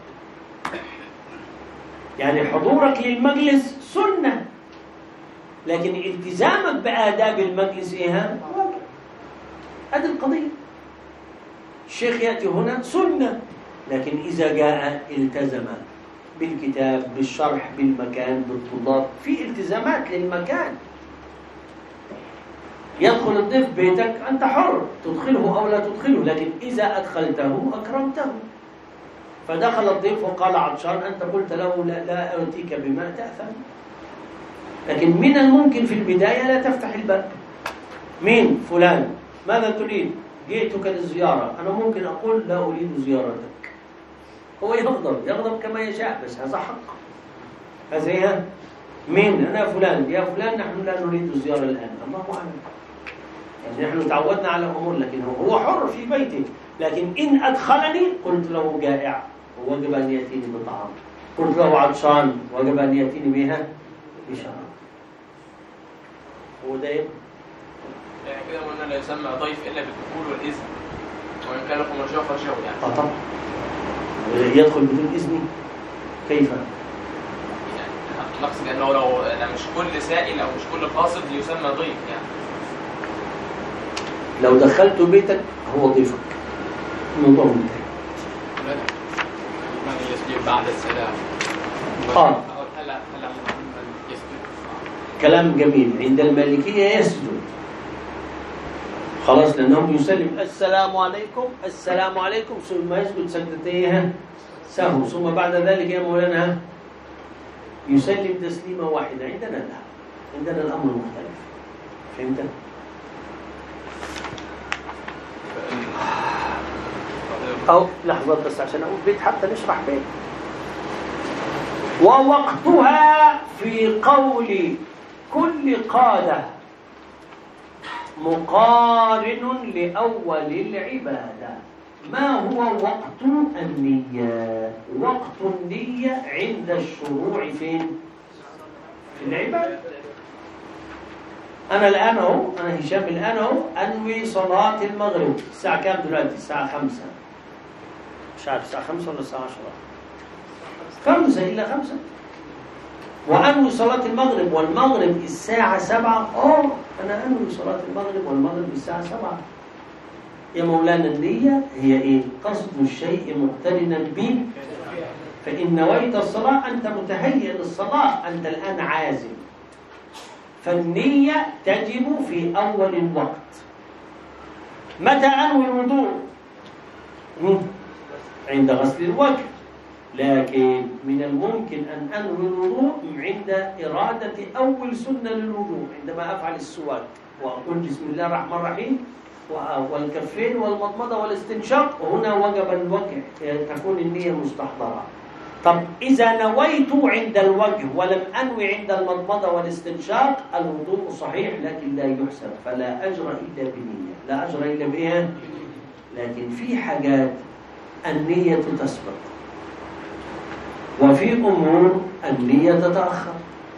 Speaker 1: يعني حضورك للمجلس سنة، لكن التزامك بآداب المجلس إيه؟ واجب. هذه القضية. الشيخ يأتي هنا سنة، لكن إذا جاء التزم بالكتاب، بالشرح، بالمكان، بالطلاب، في التزامات للمكان. يدخل الضيف بيتك أنت حر تدخله أو لا تدخله، لكن إذا أدخلته أكرمته. فدخل الضيف وقال عطشان، أنت قلت له لا, لا أتيك بماء، تأثم. لكن من الممكن في البداية لا تفتح الباب. مين؟ فلان، ماذا تريد؟ جئتك للزيارة. أنا ممكن أقول لا أريد زيارتك، هو يغضب يغضب كما يشاء، بس هذا حق. هذا هي مين؟ أنا فلان، يا فلان نحن لا نريد الزيارة الآن. الله أعلم، يعني نحن تعودنا على أمور، لكن هو حر في بيته. لكن إن أدخلني قلت له جائع ووجب أن يأتيني بطعام، قلت له عطشان وجب أن يأتيني بها بشراب. هو ده يعني
Speaker 3: كده قلنا لا يسمى ضيف إلا بالدخول والإذن، وإن كان لكم رجاء فرجعوا يعني.
Speaker 1: آه طبعا. يدخل بدون إذني كيف؟
Speaker 3: نقصد أنه لو مش كل سائل أو مش كل قاصد يسمى ضيف يعني.
Speaker 1: لو دخلت بيتك هو ضيفك، الموضوع منتهي.
Speaker 3: من يسجد بعد السلام؟
Speaker 1: آه.
Speaker 3: هلا هلا يسجد.
Speaker 1: كلام جميل. عند المالكية يسجد خلاص، لأنهم يسلم السلام عليكم السلام عليكم ثم يسجد سجدتين سهو، ثم بعد ذلك يا مولانا يسلم تسليمة واحدة. عندنا لا، عندنا الأمر مختلف. فهمت؟ أو لحظة بس عشان أقول بيت حتى نشرح بيت. ووقتها في قول كل قادة مقارن لأول العبادة. ما هو وقت النية؟ وقت النية عند الشروع فين؟ في العبادة. أنا الآن أهو، أنا هشام الآن أهو أنوي صلاة المغرب. الساعة كام دلوقتي؟ الساعة خمسة. مش عارف الساعة خمسة ولا الساعة عشرة؟ خمسة إلا خمسة. وأنوي صلاة المغرب، والمغرب الساعة سبعة. أوه أنا أنوي صلاة المغرب والمغرب الساعة سبعة. يا مولانا النية هي إيه؟ قصد الشيء مقترنا به. فإن نويت الصلاة أنت متهيئ للصلاة، أنت الآن عازم. فالنية تجب في أول الوقت. متى أنوي الوضوء؟ عند غسل الوجه. لكن من الممكن أن أنوي الوضوء عند إرادة أول سنة للوضوء، عندما أفعل السواك وأقول بسم الله الرحمن الرحيم والكفين والمضمضة والاستنشاق، وهنا وجب الوجه، تكون النية مستحضرة. طب إذا نويت عند الوجه ولم أنوي عند المضمضة والاستنشاق، الوضوء صحيح لكن لا يحسب، فلا أجر إلا بنية. لا أجر إلا بإيه؟ لكن في حاجات النية تسبق، وفي أمور النية تتأخر.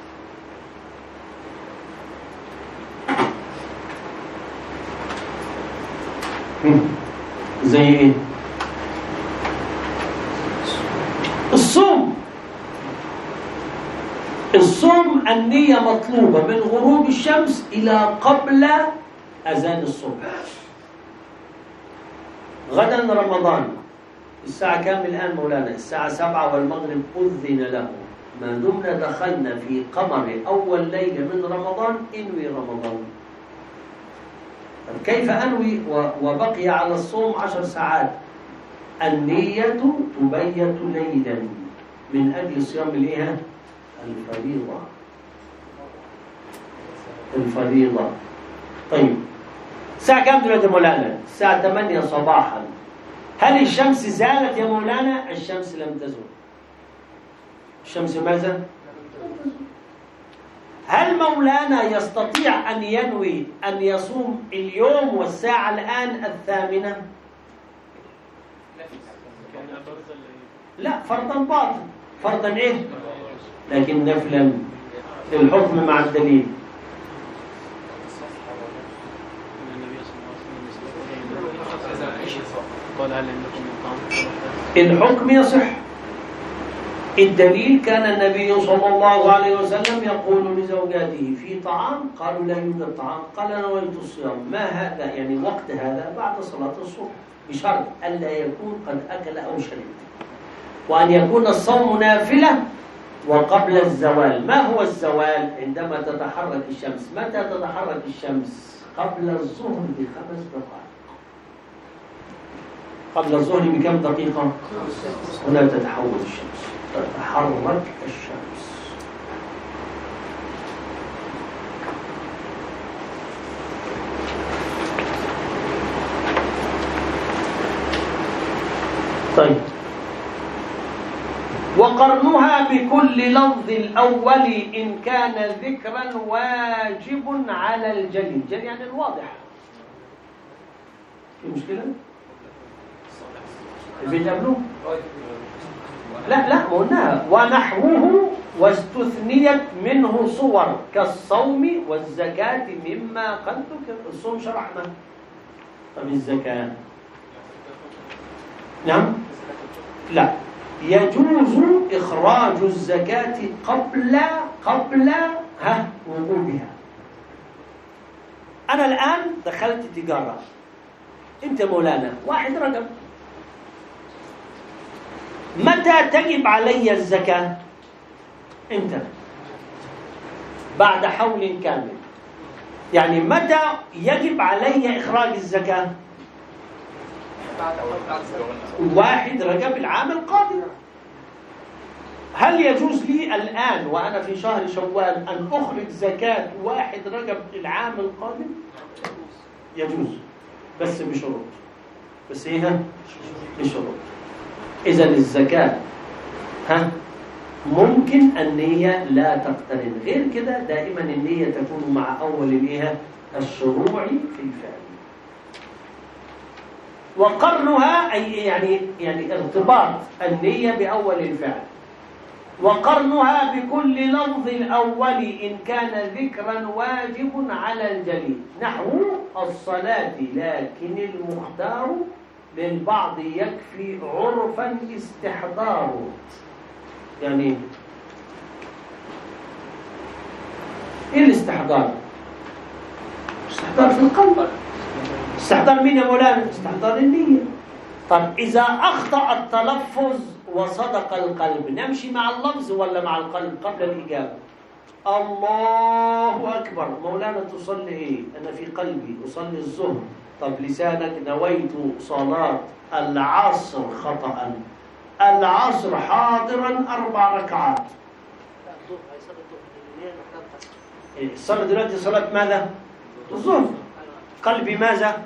Speaker 1: زي إيه؟ الصوم. الصوم النية مطلوبة من غروب الشمس إلى قبل أذان الصبح. غدا رمضان، الساعة كام الآن مولانا؟ الساعة سبعة والمغرب أذن له. ما دمنا دخلنا في قمر أول ليلة من رمضان انوي رمضان. كيف أنوي وبقي على الصوم عشر ساعات؟ النية تبيت ليلا من أجل صيام الإيه؟ الفريضة. الفريضة. طيب الساعة كام دلوقتي مولانا؟ الساعة ثمانية صباحا. هل الشمس زالت يا مولانا؟ الشمس لم تزل. الشمس ماذا؟ هل مولانا يستطيع أن ينوي أن يصوم اليوم والساعة الآن الثامنة؟ لا، فرضا باطل. فرضا إيه؟ لكن نفلا للحكم مع الدليل. الحكم يصح. الدليل كان النبي صلى الله عليه وسلم يقول لزوجاته في طعام، قالوا لا يوجد طعام، قال نويت الصيام. ما هذا؟ يعني وقت هذا بعد صلاة الصبح، بشرط ألا يكون قد أكل أو شرب، وأن يكون الصوم نافلة وقبل الزوال. ما هو الزوال؟ عندما تتحرك الشمس. متى تتحرك الشمس؟ قبل الظهر بخمس دقائق. قبل الظهر بكم دقيقة؟ هنا تتحول الشمس، تتحرك الشمس. طيب، وقرنها بكل لفظ الأول إن كان ذكرا واجب على الجلي. الجلي يعني الواضح. في مشكلة؟ البيت قبله؟ لا لا، قلناها. ونحوه واستثنيت منه صور كالصوم والزكاة مما قد ذكر. الصوم شرحنا. طب الزكاة؟ نعم؟ لا، يجوز إخراج الزكاة قبل قبل ها وجوبها. أنا الآن دخلت تجارة، أنت مولانا واحد رقم. متى تجب علي الزكاة؟ أنت بعد حول كامل. يعني متى يجب علي إخراج الزكاة؟ واحد رجب العام القادم. هل يجوز لي الآن وأنا في شهر شوال أن أخرج زكاة واحد رجب العام القادم؟ يجوز، بس بشروط. بس إيه؟ بشروط. إذن الزكاة ها ممكن النية لا تقترن، غير كده دائما النية تكون مع أول الإيه الشروع في الفعل. وقرنها أي يعني يعني ارتباط النية بأول الفعل، وقرنها بكل لفظ الأول إن كان ذكرا واجب على الجليل، نحو الصلاة لكن المختار للبعض يكفي عرفا استحضاره. يعني ايه الاستحضار؟ استحضار في القلب. استحضار مين يا مولانا؟ استحضار النية. طب إذا أخطأ التلفظ وصدق القلب، نمشي مع اللفظ ولا مع القلب قبل الإجابة؟ الله أكبر، مولانا تصلي إيه؟ أنا في قلبي أصلي الظهر. طب لسانك نويت صلاة العصر خطأ، العصر حاضرا أربع ركعات. الصلاة دلوقتي صلاة ماذا؟ الظهر. قلبي ماذا؟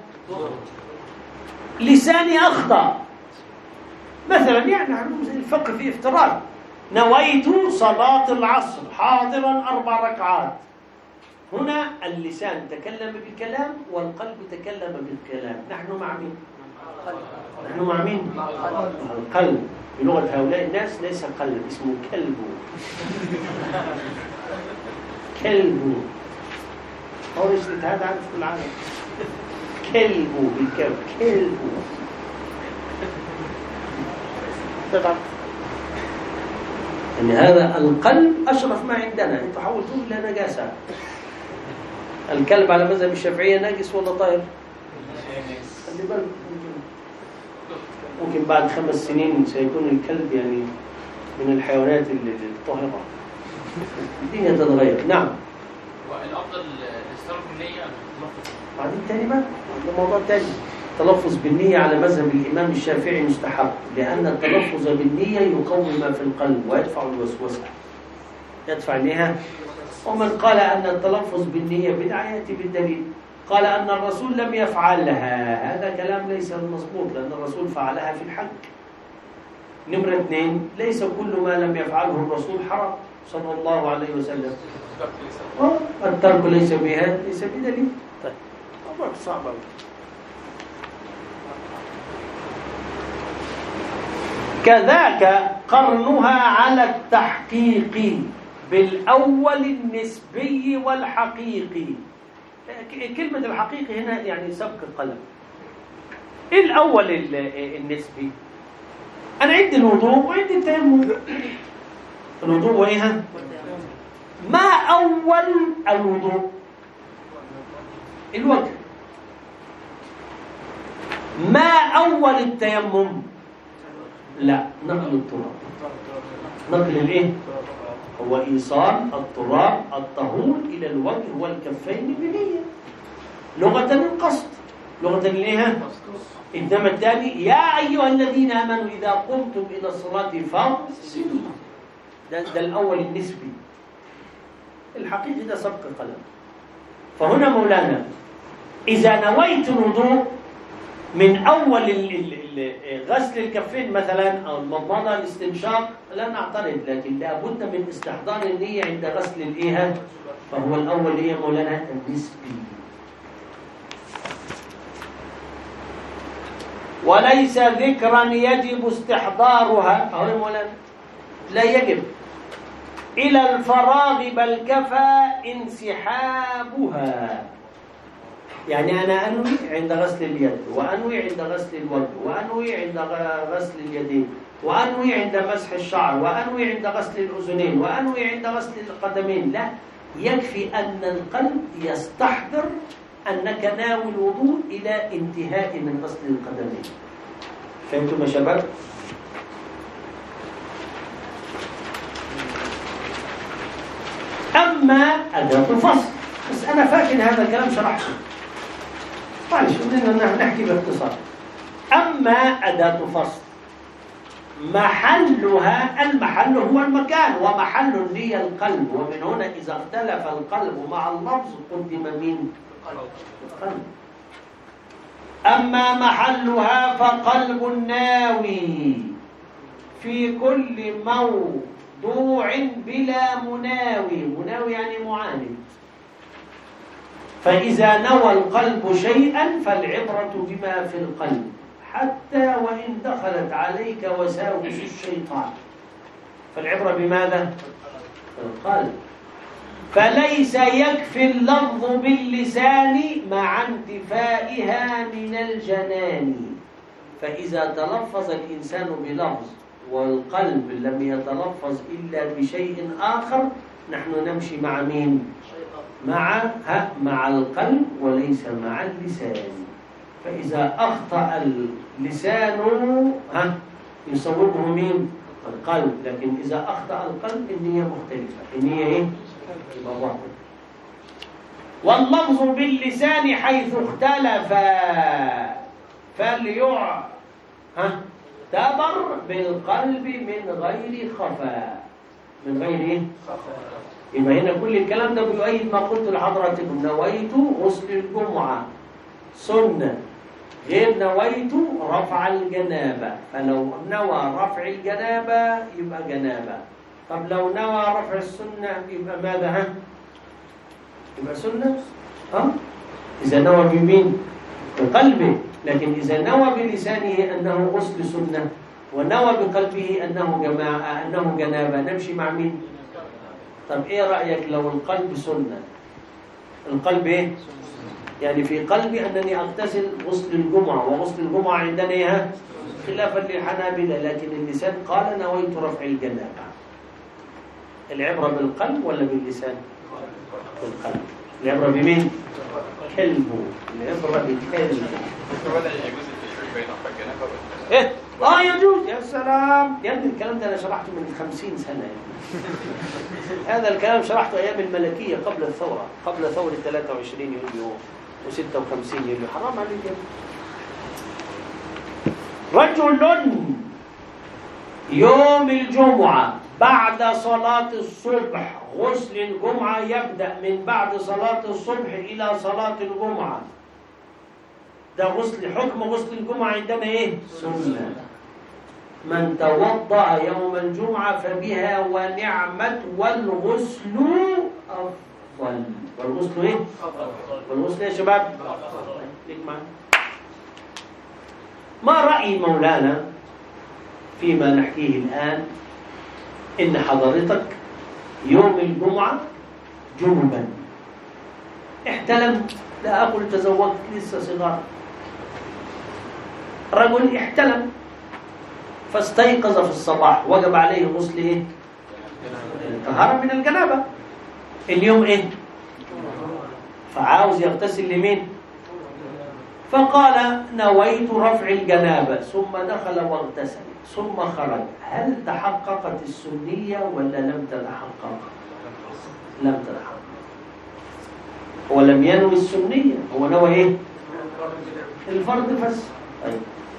Speaker 1: لساني أخطأ مثلا، يعني الفقه في افتراض، نويت صلاة العصر حاضرا أربع ركعات. هنا اللسان تكلم بالكلام والقلب تكلم بالكلام، نحن مع مين؟ نحن مع مين؟ القلب. بلغة هؤلاء الناس ليس قلب، اسمه كلب. كلب هو ايش هذا عارف في العالم؟ كلب بالكلب، كلب. طبعا ان هذا القلب اشرف ما عندنا، انتم حولتوه الى نجاسه. الكلب على مذهب الشافعيه نجس ولا طاهر؟ خلي بالك، ممكن بعد خمس سنين سيكون الكلب يعني من الحيوانات الطاهره. الدنيا تتغير. نعم.
Speaker 3: والافضل الاستمرار بالنيه.
Speaker 1: بعدين تاني بقى ده موضوع تاني. التلفظ بالنية على مذهب الإمام الشافعي مستحب، لأن التلفظ بالنية يقوي ما في القلب ويدفع الوسوسة، يدفع النهى. ومن قال أن التلفظ بالنية بدعة يأتي بالدليل. قال أن الرسول لم يفعلها، هذا كلام ليس مظبوط، لأن الرسول فعلها في الحج. نمرة اثنين، ليس كل ما لم يفعله الرسول حرام صلى الله عليه وسلم. الترك ليس بها ليس بدليل. طيب موضوع صعب أوي. كذاك قرنها على التحقيق بالأول النسبي والحقيقي. كلمة الحقيقي هنا يعني سبق القلم. الأول النسبي، أنا عندي الوضوء وعندي التيمم. الوضوء وإيها؟ ما أول الوضوء؟ الوجه. ما أول التيمم؟ لا، نقل التراب. نقل الايه؟ هو ايصال التراب الطهور الى الوجه والكفين بنيه. لغه القصد، لغه الايه؟ انما الثاني يا ايها الذين امنوا اذا قمتم الى الصلاه فاغسلوا. ده, ده الاول النسبي. الحقيقي ده سبق قلم. فهنا مولانا اذا نويت الوضوء من أول غسل الكفين مثلا أو المضمضة الاستنشاق لا نعترض، لكن لابد من استحضار النية عند غسل الإيه، فهو الأول هي مولانا النسبي. وليس ذكرا يجب استحضارها، أهو مولانا لا يجب إلى الفراغ بل كفى انسحابها. يعني أنا أنوي عند غسل اليد، وأنوي عند غسل الوجه، وأنوي عند غسل اليدين، وأنوي عند مسح الشعر، وأنوي عند غسل الأذنين، وأنوي عند غسل القدمين. لا، يكفي أن القلب يستحضر أنك ناوي الوضوء إلى انتهاء من غسل القدمين. فهمتم يا شباب؟ أما أداة الفصل، بس أنا فاكر هذا الكلام شرحته، معلش بدنا نحكي باختصار. أما أداة فصل محلها، المحل هو المكان، ومحل النية القلب، ومن هنا إذا اختلف القلب مع اللفظ قدم مين؟ القلب. أما محلها فقلب الناوي في كل موضع مخضوع بلا مناوي، مناوي يعني معاند. فإذا نوى القلب شيئا فالعبرة بما في القلب حتى وإن دخلت عليك وساوس الشيطان، فالعبرة بماذا؟ القلب. فليس يكفي اللفظ باللسان مع انتفائها من الجنان. فإذا تلفظ الإنسان بلفظ والقلب لم يتلفظ إلا بشيء آخر، نحن نمشي مع مين؟ مع ها مع القلب وليس مع اللسان. فإذا أخطأ اللسان ها يصوبه مين؟ القلب. لكن إذا أخطأ القلب النية مختلفة، النية إيه؟ باطل. واللفظ باللسان حيث اختلف فليع ها تبر بالقلب من غير خفاء، من غير ايه؟ يبقى هنا كل الكلام ده بيؤيد ما قلت لحضراتكم. نويت غسل الجمعة سنة غير نويت رفع الجنابة. فلو نوى رفع الجنابة يبقى جنابة. طب لو نوى رفع السنة يبقى ماذا؟ ها؟ يبقى سنة؟ ها؟ إذا نوى بمين؟ بقلبه. لكن إذا نوى بلسانه أنه غسل سنة ونوى بقلبه أنه جماعة أنه جنابة، نمشي مع مين؟ طب إيه رأيك لو القلب سنة؟ القلب إيه؟ يعني في قلبي أنني أغتسل غسل الجمعة، وغسل الجمعة عندنا إيه؟ خلافا للحنابلة، لكن اللسان قال نويت رفع الجنابة. العبرة بالقلب ولا باللسان؟ بالقلب. العبرة بمين؟ كلبه. العبرة بالكلب.
Speaker 4: ولا يجوز التشريك بين رفع الجنابة والغسل؟
Speaker 1: إيه؟ آه يجوز. يا سلام يا ابني، الكلام ده أنا شرحته من خمسين سنة. هذا الكلام شرحته أيام الملكية قبل الثورة، قبل ثورة ثلاثة وعشرين يوليو وستة وخمسين يوليو. حرام عليك. رجل يوم الجمعة بعد صلاة الصبح، غسل الجمعة يبدأ من بعد صلاة الصبح إلى صلاة الجمعة. ده غسل، حكم غسل الجمعة عندنا إيه؟ سنة. من توضأ يوم الجمعة فبها ونعمت، والغسل أفضل. والغسل إيه؟ والغسل يا شباب؟ ما رأي مولانا فيما نحكيه الآن؟ إن حضرتك يوم الجمعة جنبا احتلمت، لا أقول تزوجت لسه صغار، رجل احتلم فاستيقظ في الصباح، وجب عليه غسل ايه؟ الطهارة من الجنابة. اليوم ايه؟ فعاوز يغتسل لمين؟ فقال نويت رفع الجنابة، ثم دخل واغتسل ثم خرج. هل تحققت السنية ولا لم تتحقق؟ لم تتحقق. هو لم ينوي السنية، هو نوى ايه؟ الفرض بس. طيب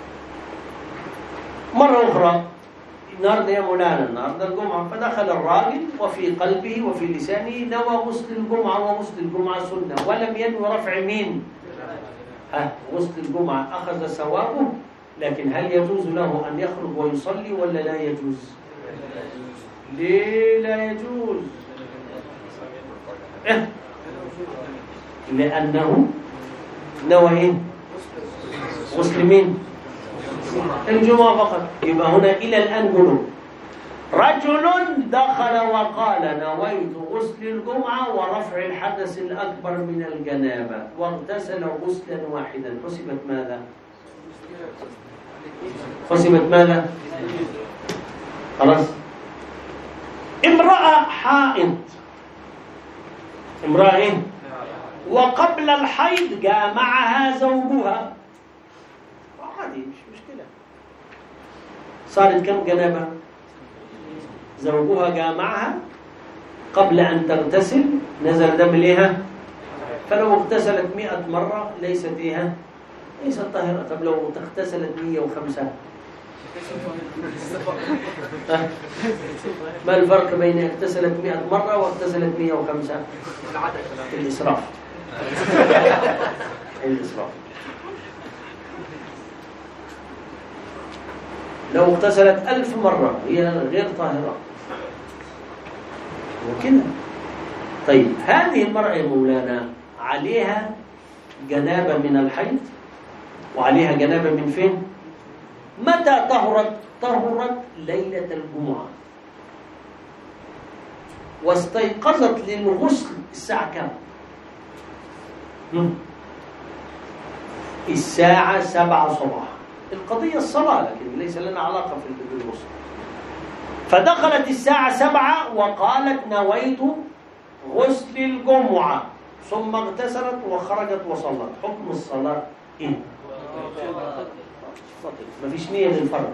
Speaker 1: مرة أخرى، النهارده يا مولانا النهارده الجمعة، فدخل الراجل وفي قلبه وفي لسانه نوى غسل الجمعة، وغسل الجمعة سنة، ولم ينوي رفع مين؟ ها غسل الجمعة أخذ ثوابه، لكن هل يجوز له أن يخرج ويصلي ولا لا يجوز؟ ليه لا يجوز؟ إيه؟ لأنه نوى إيه؟ غسل مين؟ الجمعة فقط. يبقى هنا إلى الآن قلوب. رجل دخل وقال نويت غسل الجمعة ورفع الحدث الأكبر من الجنابة، واغتسل غسلا واحدا، حسبت ماذا؟ حسبت ماذا؟ خلاص. امرأة حائض، امرأة إيه؟ وقبل الحيض جامعها زوجها، عادي مش مشكلة. صارت كم جنابة؟ زوجها جامعها قبل أن تغتسل، نزل دم ليها، فلو اغتسلت مئة مرة ليست إيها ليست طاهرة. طب لو اغتسلت مئة وخمسة ما الفرق بين اغتسلت مئة مرة واغتسلت مئة وخمسة؟ الإسراف. الإسراف. لو اغتسلت ألف مرة هي غير طاهرة، وكده. طيب هذه المرأة يا مولانا عليها جنابة من الحيض وعليها جنابة من فين؟ متى طهرت؟ طهرت ليلة الجمعة واستيقظت للغسل الساعة كم؟ الساعة سبعة صباحا. القضية الصلاة لكن ليس لنا علاقة في الغسل. فدخلت الساعة سبعة وقالت نويت غسل الجمعة ثم اغتسلت وخرجت وصلت. حكم الصلاة إيه؟ ما فيش نية للفرد.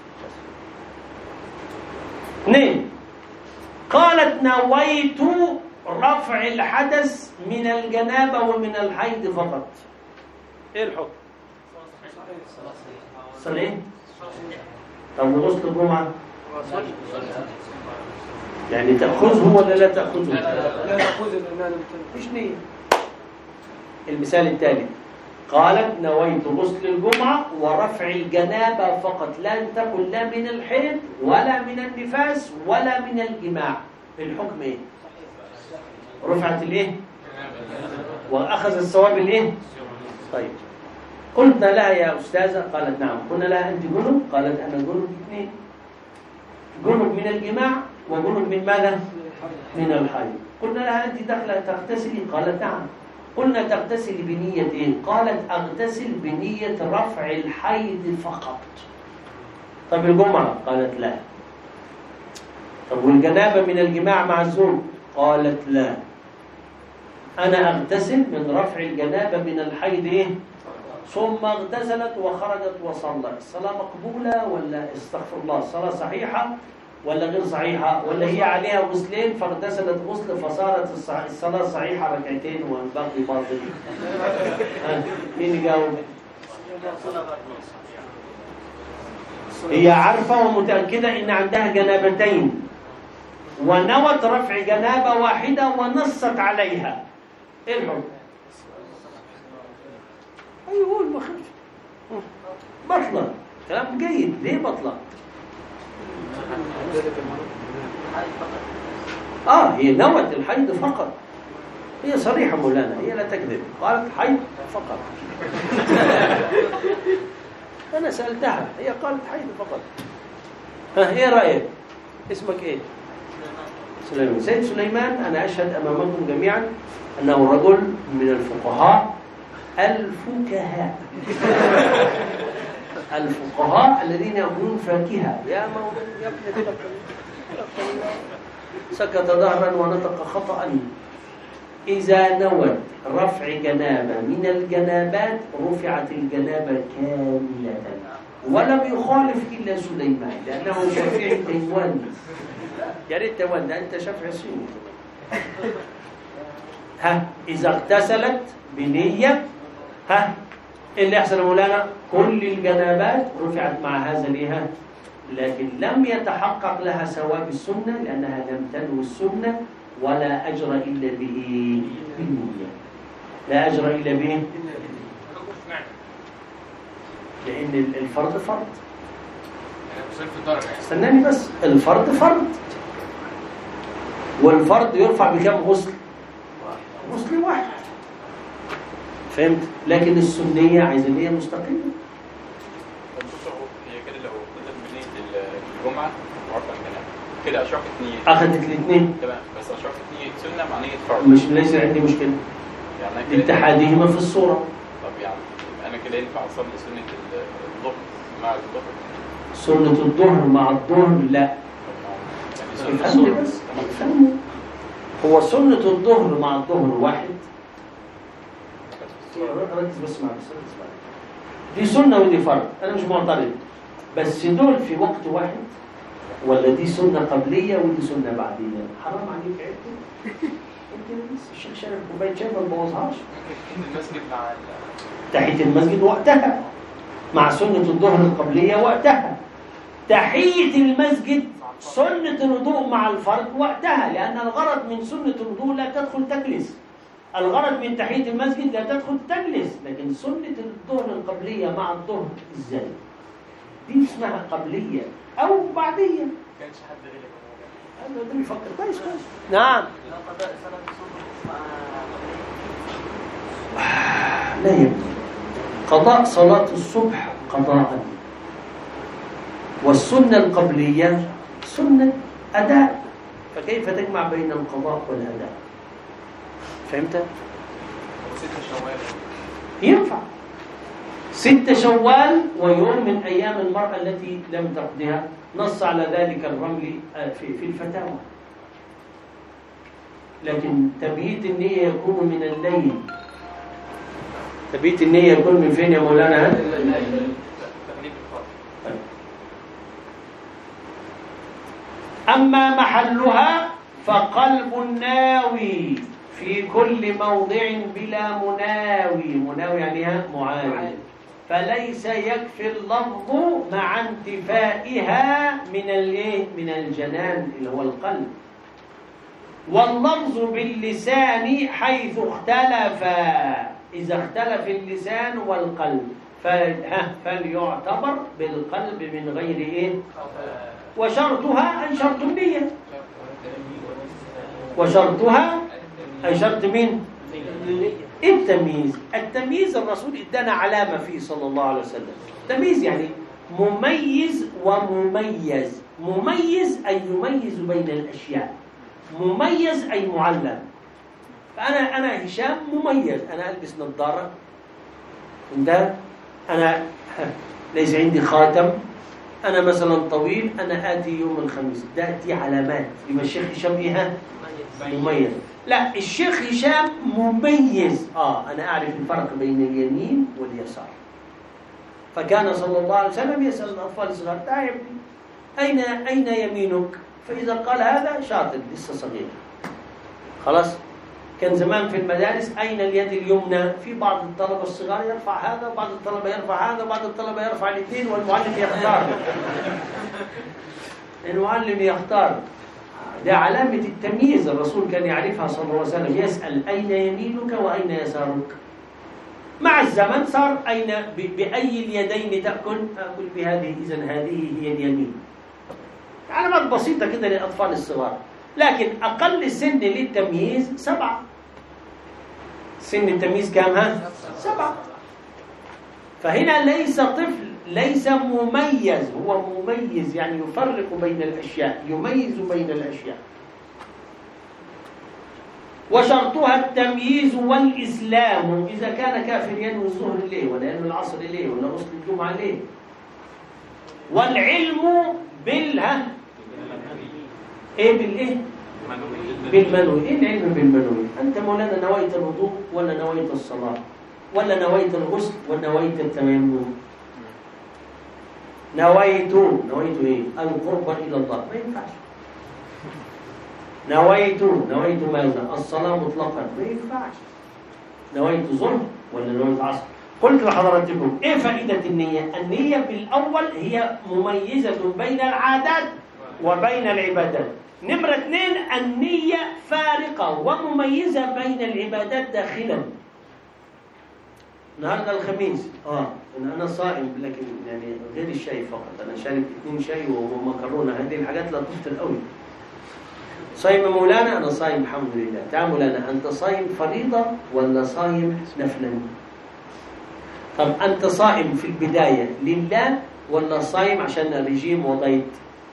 Speaker 1: اثنين، قالت نويت رفع الحدث من الجنابة ومن الحيض فقط. ايه الحكم؟ صلاة. طب غسل الجمعة يعني تأخذه ولا لا تأخذه؟
Speaker 2: لا تأخذه لأنه
Speaker 1: مش نية. المثال التالي، قالت نويت غسل الجمعة ورفع الجنابة فقط، لا تكن لا من الحيض ولا من النفاس ولا من الجماع. الحكم ايه؟ رفعت الايه؟ واخذ الثواب الايه؟ طيب قلنا لها يا أستاذة، قالت نعم. قلنا لها أنت جنب؟ قالت أنا جنب اثنين، جنب من الجماع وجنب من ماذا؟ من الحيض. قلنا لها أنت داخلة تغتسلي؟ قالت نعم. قلنا تغتسل بنية إيه؟ قالت أغتسل بنية رفع الحيض فقط. طب الجمعة؟ قالت لا. طب والجنابة من الجماع مع الزوج؟ قالت لا. أنا أغتسل من رفع الجنابة من الحيض إيه؟ ثم اغتسلت وخرجت وصلت. الصلاة مقبولة ولا استغفر الله الصلاة صحيحة ولا غير صحيحة؟ ولا هي عليها غسلين فاغتسلت غسل فصارت الصلاة صحيحة ركعتين والباقي باطل؟ مين يجاوب؟ هي عارفة ومتأكدة إن عندها جنابتين ونوت رفع جنابة واحدة ونصت عليها. إيه الحكم؟ أيوه ما خلف بطلة. كلام جيد. ليه بطلة؟ آه هي نوت الحيض فقط. هي صريحة مولانا، هي لا تكذب، قالت حيض فقط. أنا سألتها هي قالت حيض فقط. ها إيه رأيك؟ اسمك إيه؟ سليمان. سيد سليمان، أنا أشهد أمامكم جميعا أنه رجل من الفقهاء الفكهاء الفقهاء الذين يأكلون فاكهة. يا مولانا يا ابن سكت ظهرا ونطق خطأ. إذا نوت رفع جنابة من الجنابات رفعت الجنابة كاملة، ولم يخالف إلا سليمان لأنه شافعي تيواني. يا ريت تيوان ده أنت شافعي صيني. ها إذا اغتسلت بنية ها إيه اللي يحصل يا مولانا؟ كل الجنابات رفعت مع هذا ليها، لكن لم يتحقق لها ثواب السنة لأنها لم تنوي السنة، ولا أجر إلا به بالنية. لا أجر إلا به لأن الفرض فرض. استناني بس، الفرض فرض والفرض يرفع بكم غسل؟ غسل واحد. فهمت؟ لكن السنية عايزة نية مستقلة.
Speaker 4: هي كده لو قلت بنية الجمعة وعرفة الجنابة كده أشرفت نية.
Speaker 1: أخذت الاثنين.
Speaker 4: تمام، بس أشرفت نية سنة مع نية فرض.
Speaker 1: مش ليس عندي مشكلة.
Speaker 4: يعني
Speaker 1: اتحادهما في الصورة.
Speaker 4: طب يعني أنا كده ينفع أصلي سنة الظهر مع الظهر؟
Speaker 1: سنة الظهر مع الظهر لا.
Speaker 4: يعني سنة
Speaker 1: افهمني
Speaker 4: الظهر.
Speaker 1: بس. افهمني. هو سنة الظهر مع الظهر واحد. ركز بس معي بس ركز معي. دي سنة ودي فرض، أنا مش معترض، بس دول في وقت واحد ولا دي سنة قبلية ودي سنة بعدية؟ حرام عليك عيبتي. انت بس الشيخ شارب كوباية شاي ما تبوظهاش.
Speaker 3: المسجد مع
Speaker 1: تحية المسجد وقتها مع سنة الظهر القبلية وقتها. تحية المسجد سنة الوضوء مع الفرض وقتها، لأن الغرض من سنة الوضوء لا تدخل تجلس. الغرض من تحية المسجد لا تدخل تجلس، لكن سنة الظهر القبلية مع الظهر ازاي؟ دي اسمها قبلية أو بعدية.
Speaker 3: كانش حد غير
Speaker 1: هذا ده بيفكر كويس كويس. نعم. لا يمكن قضاء صلاة الصبح قضاء، والسنة القبلية سنة أداء، فكيف تجمع بين القضاء والأداء؟ فهمت؟
Speaker 4: ستة شوال
Speaker 1: ينفع ستة شوال ويوم من أيام المرأة التي لم تقضيها، نص على ذلك الرملي في في الفتاوى. لكن تبييت النية يكون من الليل. تبييت النية يكون من فين يا مولانا؟ أما محلها فقلب الناوي في كل موضع بلا مناوي. مناوي يعني معاند، فليس يكفي اللفظ مع انتفائها من الايه؟ من الجنان اللي هو القلب. واللفظ باللسان حيث اختلف، إذا اختلف اللسان والقلب فليعتبر بالقلب من غير إيه؟ وشرطها أن شرط النية، وشرطها أي شرط مين؟ التمييز. التمييز الرسول ادانا علامة فيه صلى الله عليه وسلم. تمييز يعني مميز ومميز. مميز أي يميز بين الأشياء، مميز أي معلم. فأنا أنا هشام مميز، أنا ألبس نظارة، ده أنا ليس عندي خاتم، أنا مثلا طويل، أنا آتي يوم الخميس، ده دي علامات. يبقى الشيخ هشام إيه؟ مميز. لا، الشيخ هشام مميز. آه أنا أعرف الفرق بين اليمين واليسار. فكان صلى الله عليه وسلم يسأل الأطفال الصغار: تعال أين أين يمينك؟ فإذا قال هذا شاطر لسه صغير خلاص. كان زمان في المدارس أين اليد اليمنى؟ في بعض الطلبة الصغار يرفع هذا، وبعض الطلبة يرفع هذا، وبعض الطلبة يرفع الاثنين، والمعلم يختار. المعلم يختار. ده علامة التمييز، الرسول كان يعرفها صلى الله عليه وسلم. يسأل: أين يمينك وأين يسارك؟ مع الزمن صار أين بأي اليدين تأكل؟ أقول بهذه، إذن هذه هي اليمين. علامات بسيطة كده للأطفال الصغار. لكن أقل سن للتمييز سبعة. سن التمييز كام ها؟ سبعة. فهنا ليس طفل، ليس مميز، هو مميز يعني يفرق بين الأشياء، يميز بين الأشياء. وشرطها التمييز والإسلام. إذا كان كافر ينوي الظهر ليه، ولا ينوي العصر ليه، ولا غسل الجمعة ليه. والعلم بالها ايه بالايه؟ بالمنوي. ايه العلم بالمنوي؟ انت مولانا نويت الوضوء ولا نويت الصلاه ولا نويت الغسل ولا نويت التيمم؟ نويت نويت ايه؟ القرب الى الله. ما ينفعش. نويت نويت ماذا؟ الصلاه مطلقا. ما ينفعش. نويت ظهر ولا نويت عصر؟ قلت لحضراتكم ايه فائده النيه؟ النيه بالاول هي مميزه بين العادات وبين العبادات. نمرة اثنين، النية فارقة ومميزة بين العبادات داخلا. النهارده الخميس اه انا صائم، لكن يعني غير الشاي فقط، انا شارب اثنين شاي ومكرونه، هذه الحاجات لا تفطر قوي. صايم مولانا؟ انا صايم الحمد لله. تعال مولانا، انت صايم فريضة ولا صايم نفلا؟ طب انت صائم في البداية لله ولا صايم عشان الرجيم وضيت؟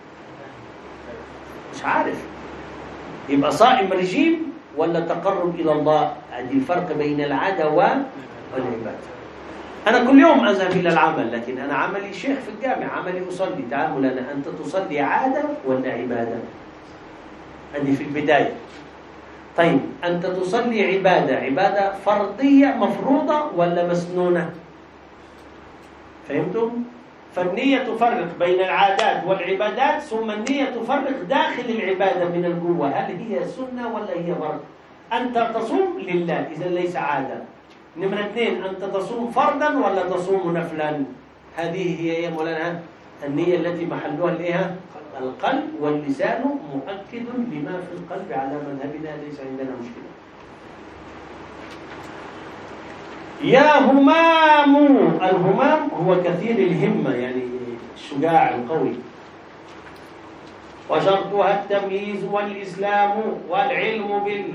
Speaker 1: مش عارف. يبقى صائم رجيم ولا تقرب إلى الله؟ هذه الفرق بين العادة والعبادة. أنا كل يوم أذهب إلى العمل، لكن أنا عملي شيخ في الجامع، عملي أصلي. تعال مولانا، أنت تصلي عادة ولا عبادة؟ هذه في البداية. طيب أنت تصلي عبادة، عبادة فرضية مفروضة ولا مسنونة؟ فهمتم؟ فالنية تفرق بين العادات والعبادات، ثم النية تفرق داخل العبادة من الجوة، هل هي سنة ولا هي فرض؟ أنت تصوم لله، إذا ليس عادة. نمرة اثنين، أنت تصوم فرضا ولا تصوم نفلا؟ هذه هي يا مولانا النية التي محلها الإيه؟ القلب، واللسان مؤكد لما في القلب على مذهبنا، ليس عندنا مشكلة. يا همام. الهمام هو كثير الهمة، يعني الشجاع القوي. وشرطها التمييز والإسلام والعلم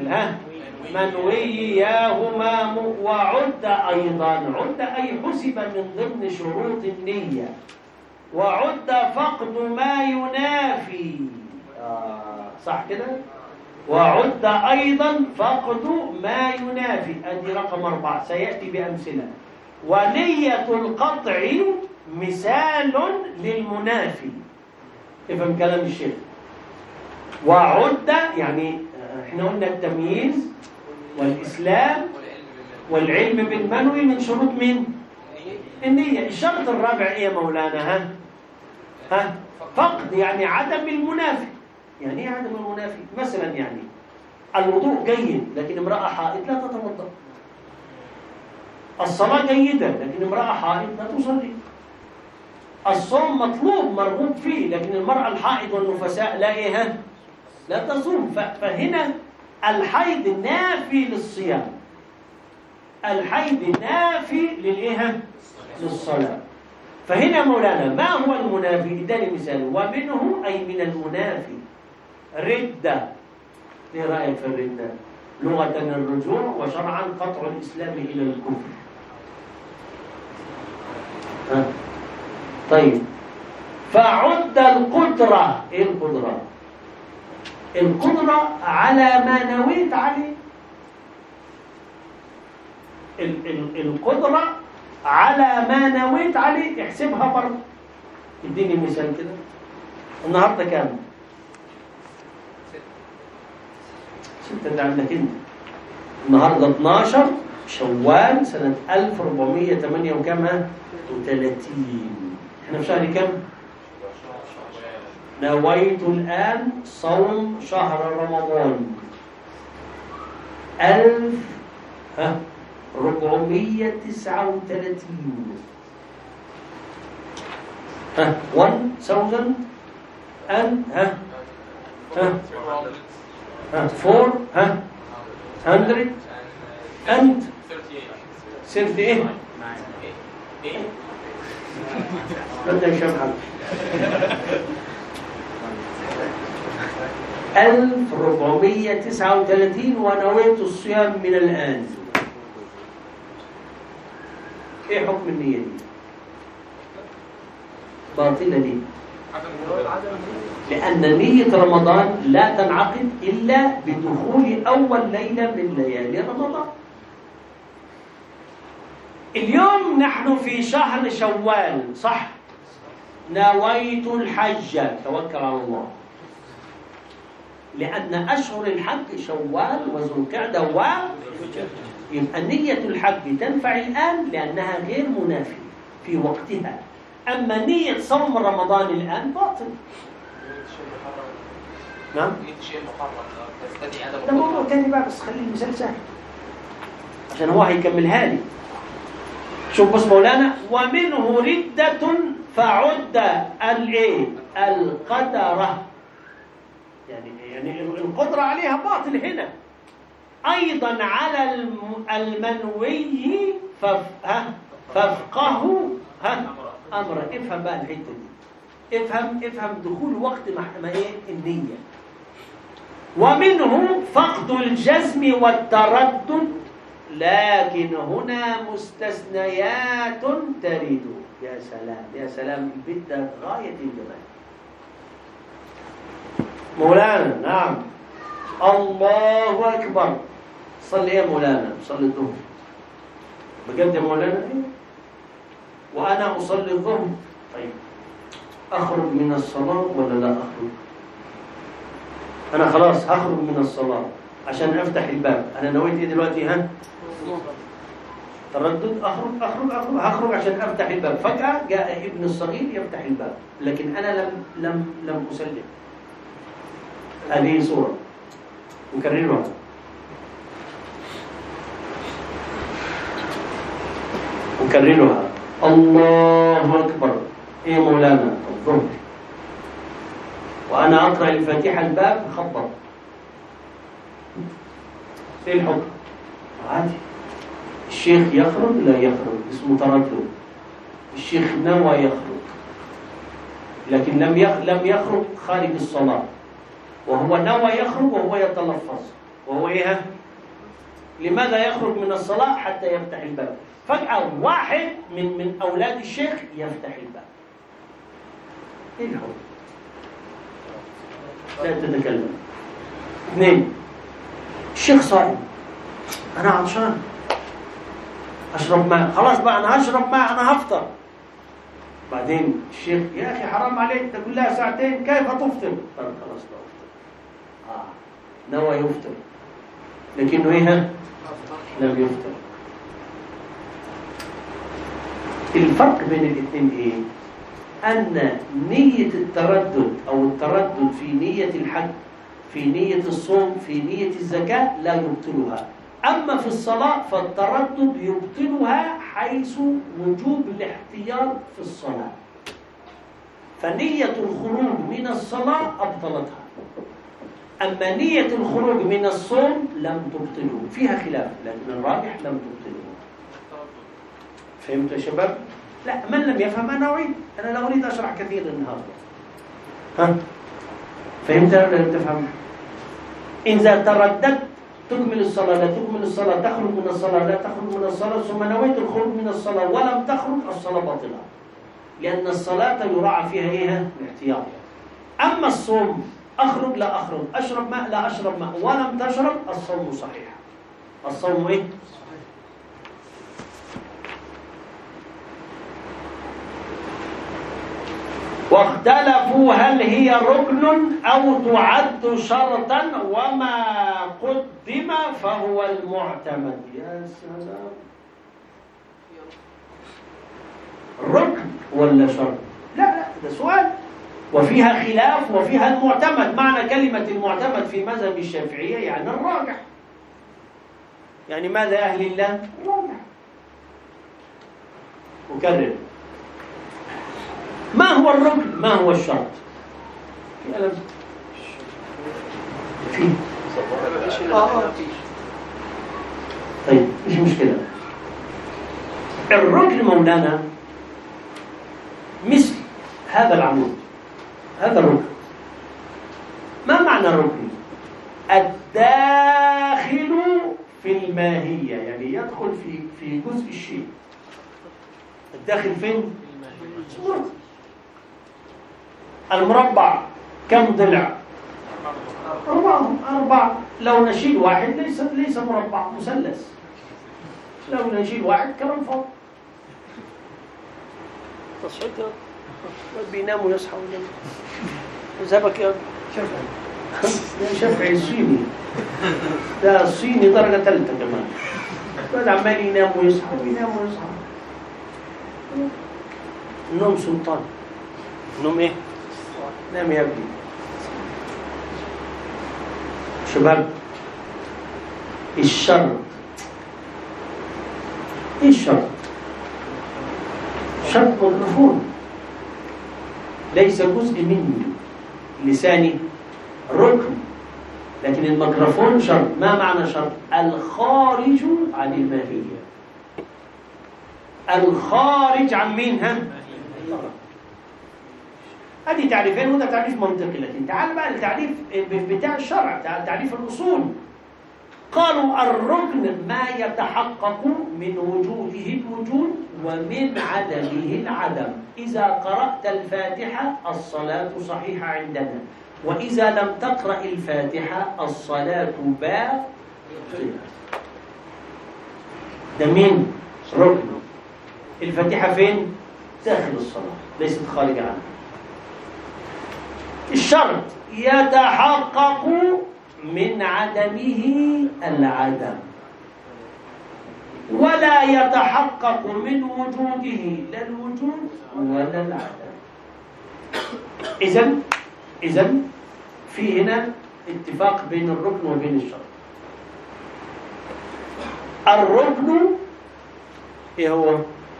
Speaker 1: بالمنوياهما وعد أيضا، عد أي حسب من ضمن شروط النية، وعد فقد ما ينافي، آه صح كده؟ وعد أيضا فقد ما ينافي، أدي رقم أربعة سيأتي بأمثلة. ونية القطع مثال للمنافي، افهم كلام الشيخ. وعد يعني احنا قلنا التمييز والإسلام والعلم بالمنوي من شروط مين؟ النية. الشرط الرابع ايه يا مولانا؟ ها؟ ها؟ فقد يعني عدم المنافي. يعني ايه عدم المنافي؟ مثلا يعني الوضوء جيد لكن امرأة حائض لا تتوضأ. الصلاة جيدة لكن امرأة حائض لا تصلي. الصوم مطلوب مرغوب فيه لكن المرأة الحائض والنفساء لا ايه؟ لا تصوم. فهنا الحيض نافي للصيام، الحيض نافي للايه؟ للصلاة. فهنا مولانا ما هو المنافي؟ اداني مثال. ومنه أي من المنافي ردة. ايه رأيك في الردة؟ لغة الرجوع وشرعا قطع الإسلام إلى الكفر. ها. طيب فعد القدرة. ايه القدرة؟ القدرة على ما نويت عليه. ال ال القدرة على ما نويت عليه احسبها برضه. اديني مثال كده. النهارده كام؟ ستة ده عندك انت. النهارده اتناشر شوال سنة ألف وأربعمية وثمانية وكام؟ وثلاثين. احنا في شهر كام؟ نويت الآن صوم شهر رمضان ألف ها ربعمية تسعة وثلاثين. ها one thousand and ها ها ها four ها hundred and thirty-eight. بدأ يشمع ألف وأربعمية تسعة وثلاثين ونويت الصيام من الآن. ايه حكم النية دي؟ باطلة ليه؟ لأن نية رمضان لا تنعقد إلا بدخول أول ليلة من ليالي رمضان. اليوم نحن في شهر شوال صح؟ نويت الحج، توكل على الله. لأن أشهر الحج شوال وذو القعدة و يبقى نية الحج تنفع الآن لأنها غير منافية في وقتها. أما نية صوم رمضان الآن باطل. نعم؟ ده موضوع تاني بقى بس خلي المثال سهل عشان هو هيكملها لي. شوف بص مولانا. ومنه ردة فعد الايه؟ القدرة. يعني يعني القدرة عليها باطل هنا. أيضا على المنوي ها فافقه ها أمر. افهم بقى الحتة دي. افهم افهم دخول وقت ما ايه النية. ومنه فقد الجزم والتردد لكن هنا مستثنيات ترد. يا سلام يا سلام البدء غاية الجمال. مولانا نعم الله أكبر. صلي يا مولانا. صلي الظهر بجد يا مولانا. وأنا أصلي الظهر. طيب أخرج من الصلاة ولا لا أخرج؟ أنا خلاص هخرج من الصلاة عشان أفتح الباب. أنا نويت إيه دلوقتي؟ ها تردد. أخرج أخرج أخرج هخرج عشان أفتح الباب. فجأة جاء ابن الصغير يفتح الباب لكن أنا لم لم لم أسلم. هذه صورة نكررها. نكررها. الله أكبر. إيه مولانا؟ الظهر وأنا أقرأ الفاتحة الباب خبط. إيه الحكم؟ عادي. الشيخ يخرج لا يخرج اسمه تردد. الشيخ نوى يخرج لكن لم لم يخرج خارج الصلاة، وهو نوى يخرج وهو يتلفظ، وهو إيه؟ لماذا يخرج من الصلاة؟ حتى يفتح الباب. فجأة واحد من من أولاد الشيخ يفتح الباب. إيه الحكم؟ لا تتكلم. اثنين، الشيخ صائم، أنا عطشان أشرب ماء، خلاص بقى أنا هشرب ماء، أنا هفطر. بعدين الشيخ يا أخي حرام عليك تقول لها ساعتين كيف تفطر؟ قال خلاص بفطر. آه نوى يفطر لكنه إيه؟ لم يفطر. الفرق بين الاثنين إيه؟ أن نية التردد أو التردد في نية الحج، في نية الصوم، في نية الزكاة لا يبطلها. أما في الصلاة فالتردد يبطلها حيث وجوب الاحتياط في الصلاة. فنية الخروج من الصلاة أبطلتها، أما نية الخروج من الصوم لم تبطله. فيها خلاف لكن الراجح لم تبطله. فهمت يا شباب؟ لا، من لم يفهم أنا أعيد، أنا لا أريد أشرح كثير النهاردة. ها؟ فهمت ولا لم تفهم؟ إذا ترددت تكمل الصلاة لا تكمل الصلاة، تخرج من الصلاة لا تخرج من الصلاة، ثم نويت الخروج من الصلاة ولم تخرج، الصلاة باطلة، لأن الصلاة يراعى فيها إيه؟ الاحتياط. أما الصوم أخرج لا أخرج، أشرب ماء لا أشرب ماء، ولم تشرب، الصوم صحيح. الصوم إيه؟ واختلفوا هل هي ركن أو تعد شرطا، وما قدم فهو المعتمد. يا سلام، ركن ولا شرط؟ لا لا، ده سؤال. وفيها خلاف وفيها المعتمد. معنى كلمة المعتمد في مذهب الشافعية يعني الراجح. يعني ماذا أهل الله؟ الراجح. أكرر، ما هو الركن؟ ما هو الشرط؟ في ألم؟ في آه آه طيب مش مشكلة. الركن مولانا مثل هذا العمود، هذا الركن. ما معنى الركن؟ الداخل في الماهية، يعني يدخل في في جزء الشيء. الداخل فين؟ المربع كم ضلع؟ أربعة. أربعة. لو نشيل واحد ليس ليس مربع، مثلث. لو نشيل واحد كم فوق؟ تصحيح بينام ويصحى وينام. ذهبك يا شافعي. شافعي الصيني، ده الصيني درجة ثالثة كمان. بعد عمال ينام ويصحى وينام ويصحى. النوم سلطان. النوم ايه؟ نام يا ابني. شباب، الشرط ايه الشرط؟ شرط ميكروفون، ليس جزء من لساني، ركن، لكن الميكروفون شرط. ما معنى شرط؟ الخارج عن الماهية. الخارج عن مين؟ ها؟ هذه تعريفين، وده تعريف منطقي. لكن تعال بقى التعريف بتاع الشرع، تعريف الأصول. قالوا الركن ما يتحقق من وجوده الوجود ومن عدمه العدم. إذا قرأت الفاتحة الصلاة صحيحة عندنا، وإذا لم تقرأ الفاتحة الصلاة باطلة. ده مين؟ ركن. الفاتحة فين؟ داخل الصلاة، ليست خارج عنها. الشرط يتحقق من عدمه العدم، ولا يتحقق من وجوده لا الوجود ولا العدم. إذن إذن في هنا اتفاق بين الركن وبين الشرط. الركن ايه هو؟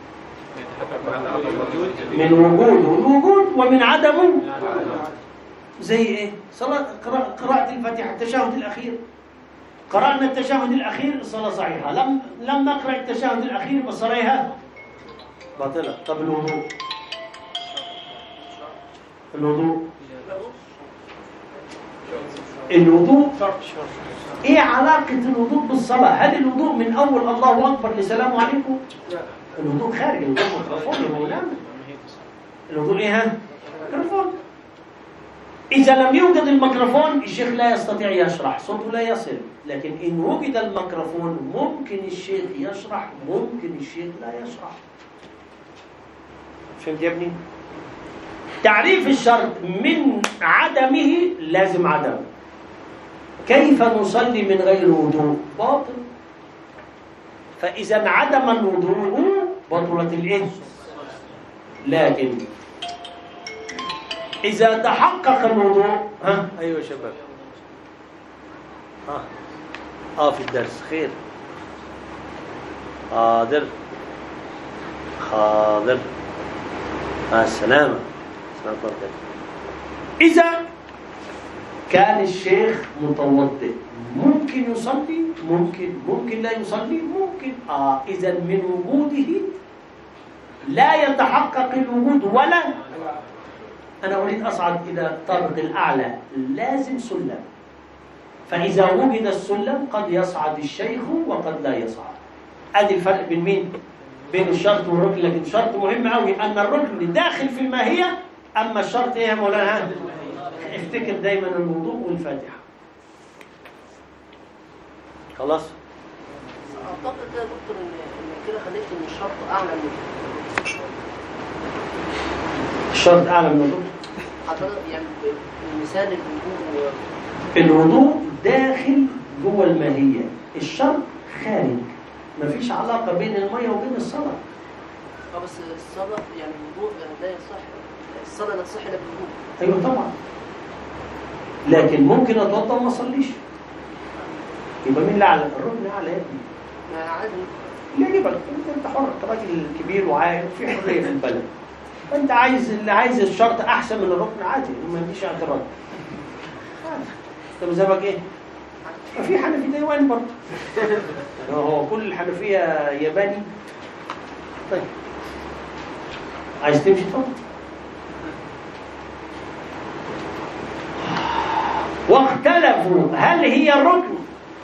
Speaker 1: من وجوده الوجود ومن عدمه. زي ايه؟ صلاة قراءة الفاتحة، التشهد الأخير. قرأنا التشهد الأخير الصلاة صحيحة، لم لم نقرأ التشهد الأخير بصريها باطلة. طب الوضوء الوضوء الوضوء ايه علاقة الوضوء بالصلاة؟ هل الوضوء من اول الله اكبر لسلام عليكم؟ الوضوء خارج، الوضوء ميكروفون يا مولانا. الوضوء ايه ها؟ ميكروفون. اذا لم يوجد الميكروفون الشيخ لا يستطيع يشرح، صوته لا يصل. لكن ان وجد الميكروفون ممكن الشيخ يشرح، ممكن الشيخ لا يشرح. فهمت يا ابني؟ تعريف الشرط من عدمه لازم عدم. كيف نصلي من غير وضوء؟ باطل. فإذا انعدم الوضوء بطلت الايه؟ لكن إذا تحقق الوضوء ها أيوة يا شباب ها آه في الدرس خير حاضر حاضر مع السلامة. إذا كان الشيخ متوضئ ممكن يصلي، ممكن ممكن لا يصلي، ممكن آه إذا من وجوده لا يتحقق الوجود ولا. أنا أريد أصعد إلى الطابق الأعلى، لازم سلم. فإذا وجد السلم قد يصعد الشيخ وقد لا يصعد. هذا الفرق بين مين؟ بين الشرط والركن. لكن الشرط مهم قوي أن الركن داخل في الماهية، أما الشرط إيه يا مولانا؟ افتكر دايما الوضوء والفاتحة. خلاص؟
Speaker 5: أعتقد يا دكتور إن كده خليت إن الشرط أعلى من
Speaker 1: الشرط أعلى من الوضوء.
Speaker 5: حضرتك يعني مثال الوضوء
Speaker 1: الوضوء داخل جوه الماهية، الشرط خارج. مفيش علاقة بين المية وبين الصلاة.
Speaker 5: اه بس الصلاة يعني الوضوء لا يصح، الصلاة لا تصح إلا بالوضوء.
Speaker 1: أيوة طبعا. لكن ممكن أتوضأ وما أصليش. يبقى مين اللي أعلى؟ الركن أعلى يا ابني.
Speaker 5: يعني عادي.
Speaker 1: اللي يجيبك أنت، أنت حر، أنت راجل كبير وعاقل وفي حرية في البلد. أنت عايز اللي عايز الشرط أحسن من الركن عادي، ما عنديش اعتراض. أنت مذهبك إيه؟ ما في حنفي ديوان برضه. هو كل الحنفية ياباني. طيب عايز تمشي اتفضل. واختلفوا هل هي الركن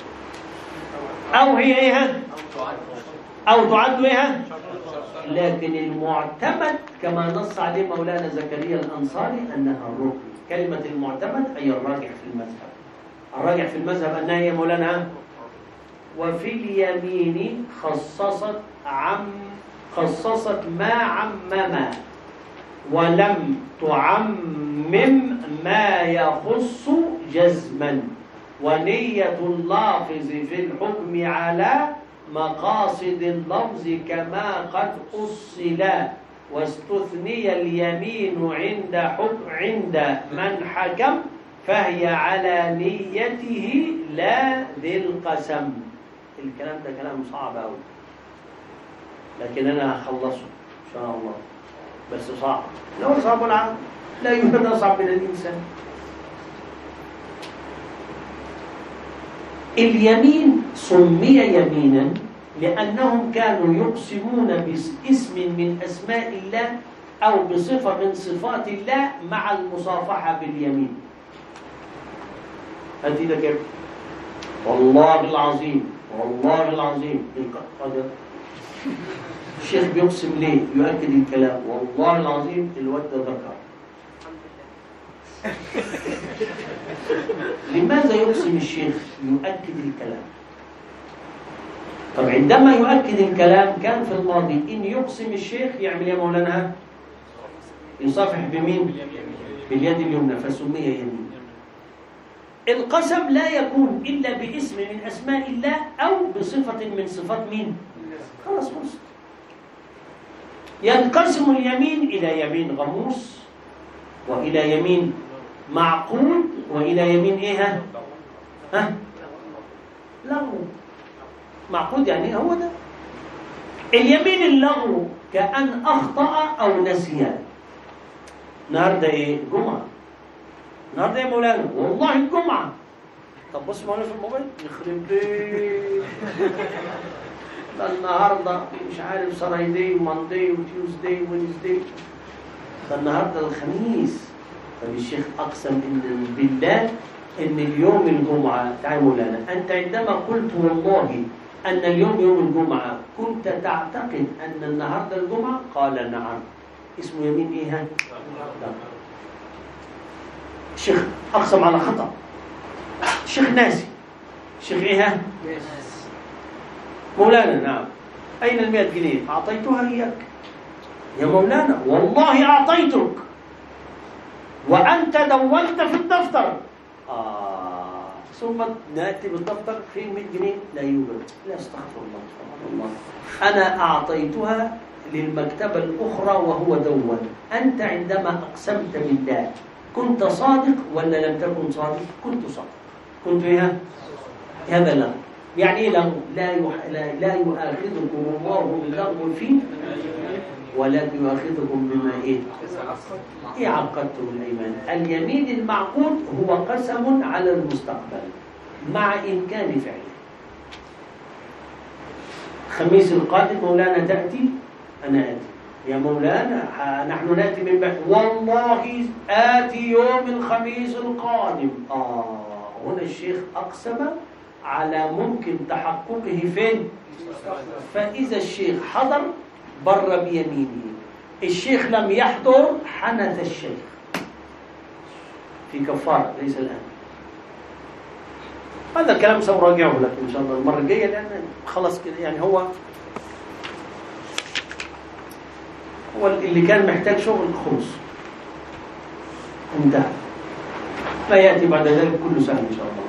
Speaker 1: أو هي إيه؟ أو تعد إيه؟ لكن المعتمد كما نص عليه مولانا زكريا الأنصاري أنها الركن. كلمة المعتمد أي الراجح في المذهب. الراجح في المذهب أنها هي مولانا. وفي اليمين خصصت عم خصصت ما عمم ولم تعمم ما يخص جزما، ونية اللافظ في الحكم على مقاصد اللفظ كما قد أصل، واستثني اليمين عند حكم عند من حكم فهي على نيته لا ذي القسم. الكلام ده كلام صعب أوي، لكن أنا هخلصه إن شاء الله، بس صعب. لو صعب العام لا يوجد أصعب من الإنسان. اليمين سمي يمينا لأنهم كانوا يقسمون باسم من أسماء الله أو بصفة من صفات الله مع المصافحة باليمين. هاتي ده كيف؟ والله العظيم والله العظيم. الشيخ بيقسم ليه؟ يؤكد الكلام. والله العظيم الواد ده ذكر. لماذا يقسم الشيخ؟ يؤكد الكلام. طب عندما يؤكد الكلام كان في الماضي إن يقسم الشيخ يعمل يا مولانا؟ يصافح بمين؟ باليد اليمنى، فسمي يمين. القسم لا يكون إلا باسم من أسماء الله أو بصفة من صفات مين؟ خلاص خلص. ينقسم اليمين إلى يمين غموس وإلى يمين معقود وإلى يمين إيه ها؟ ها؟ لغو. معقود يعني هو ده. اليمين اللغو كأن أخطأ أو نسي. النهارده إيه؟ جمعة. النهارده يا مولانا والله الجمعة. طب بص مولانا في الموبايل يخرب بيت. ده النهارده مش عارف سرايدي وماندي وتيوزداي وينزداي. ده النهارده الخميس. طب الشيخ أقسم إن بالله إن اليوم الجمعة. تعال مولانا، أنت عندما قلت والله أن اليوم يوم الجمعة كنت تعتقد أن النهاردة الجمعة؟ قال نعم. اسمه يمين إيه ها؟ لا. الشيخ أقسم على خطأ. الشيخ ناسي. الشيخ إيه ها؟ مولانا نعم. أين المئة جنيه؟ أعطيتها إياك يا مولانا. والله أعطيتك وأنت دولت في الدفتر. آه. ثم نأتي بالدفتر في مئة جنيه لا يوجد. لا استغفر الله استغفر الله. أنا أعطيتها للمكتبة الأخرى وهو دون. أنت عندما أقسمت بالله كنت صادق ولا لم تكن صادق؟ كنت صادق. كنت إيه؟ هذا لا. يعني إيه لغو؟ لا, يح... لا لا يؤاخذكم الله باللغو فيه ولكن يؤاخذكم بما إيه؟ إيه عقدتم الأيمان. اليمين المعقود هو قسم على المستقبل مع إمكان فعله. الخميس القادم مولانا تأتي؟ أنا آتي يا مولانا. نحن نأتي من بعد. والله آتي يوم الخميس القادم. آه هنا الشيخ أقسم على ممكن تحققه فين؟ فإذا الشيخ حضر بر بيمينه، الشيخ لم يحضر حنث الشيخ في كفارة ليس الآن. هذا الكلام سأراجعه لك إن شاء الله المرة الجاية لأن خلاص كده يعني هو هو اللي كان محتاج شغل خلص انتهى. لا يأتي بعد ذلك كل سنة إن شاء الله.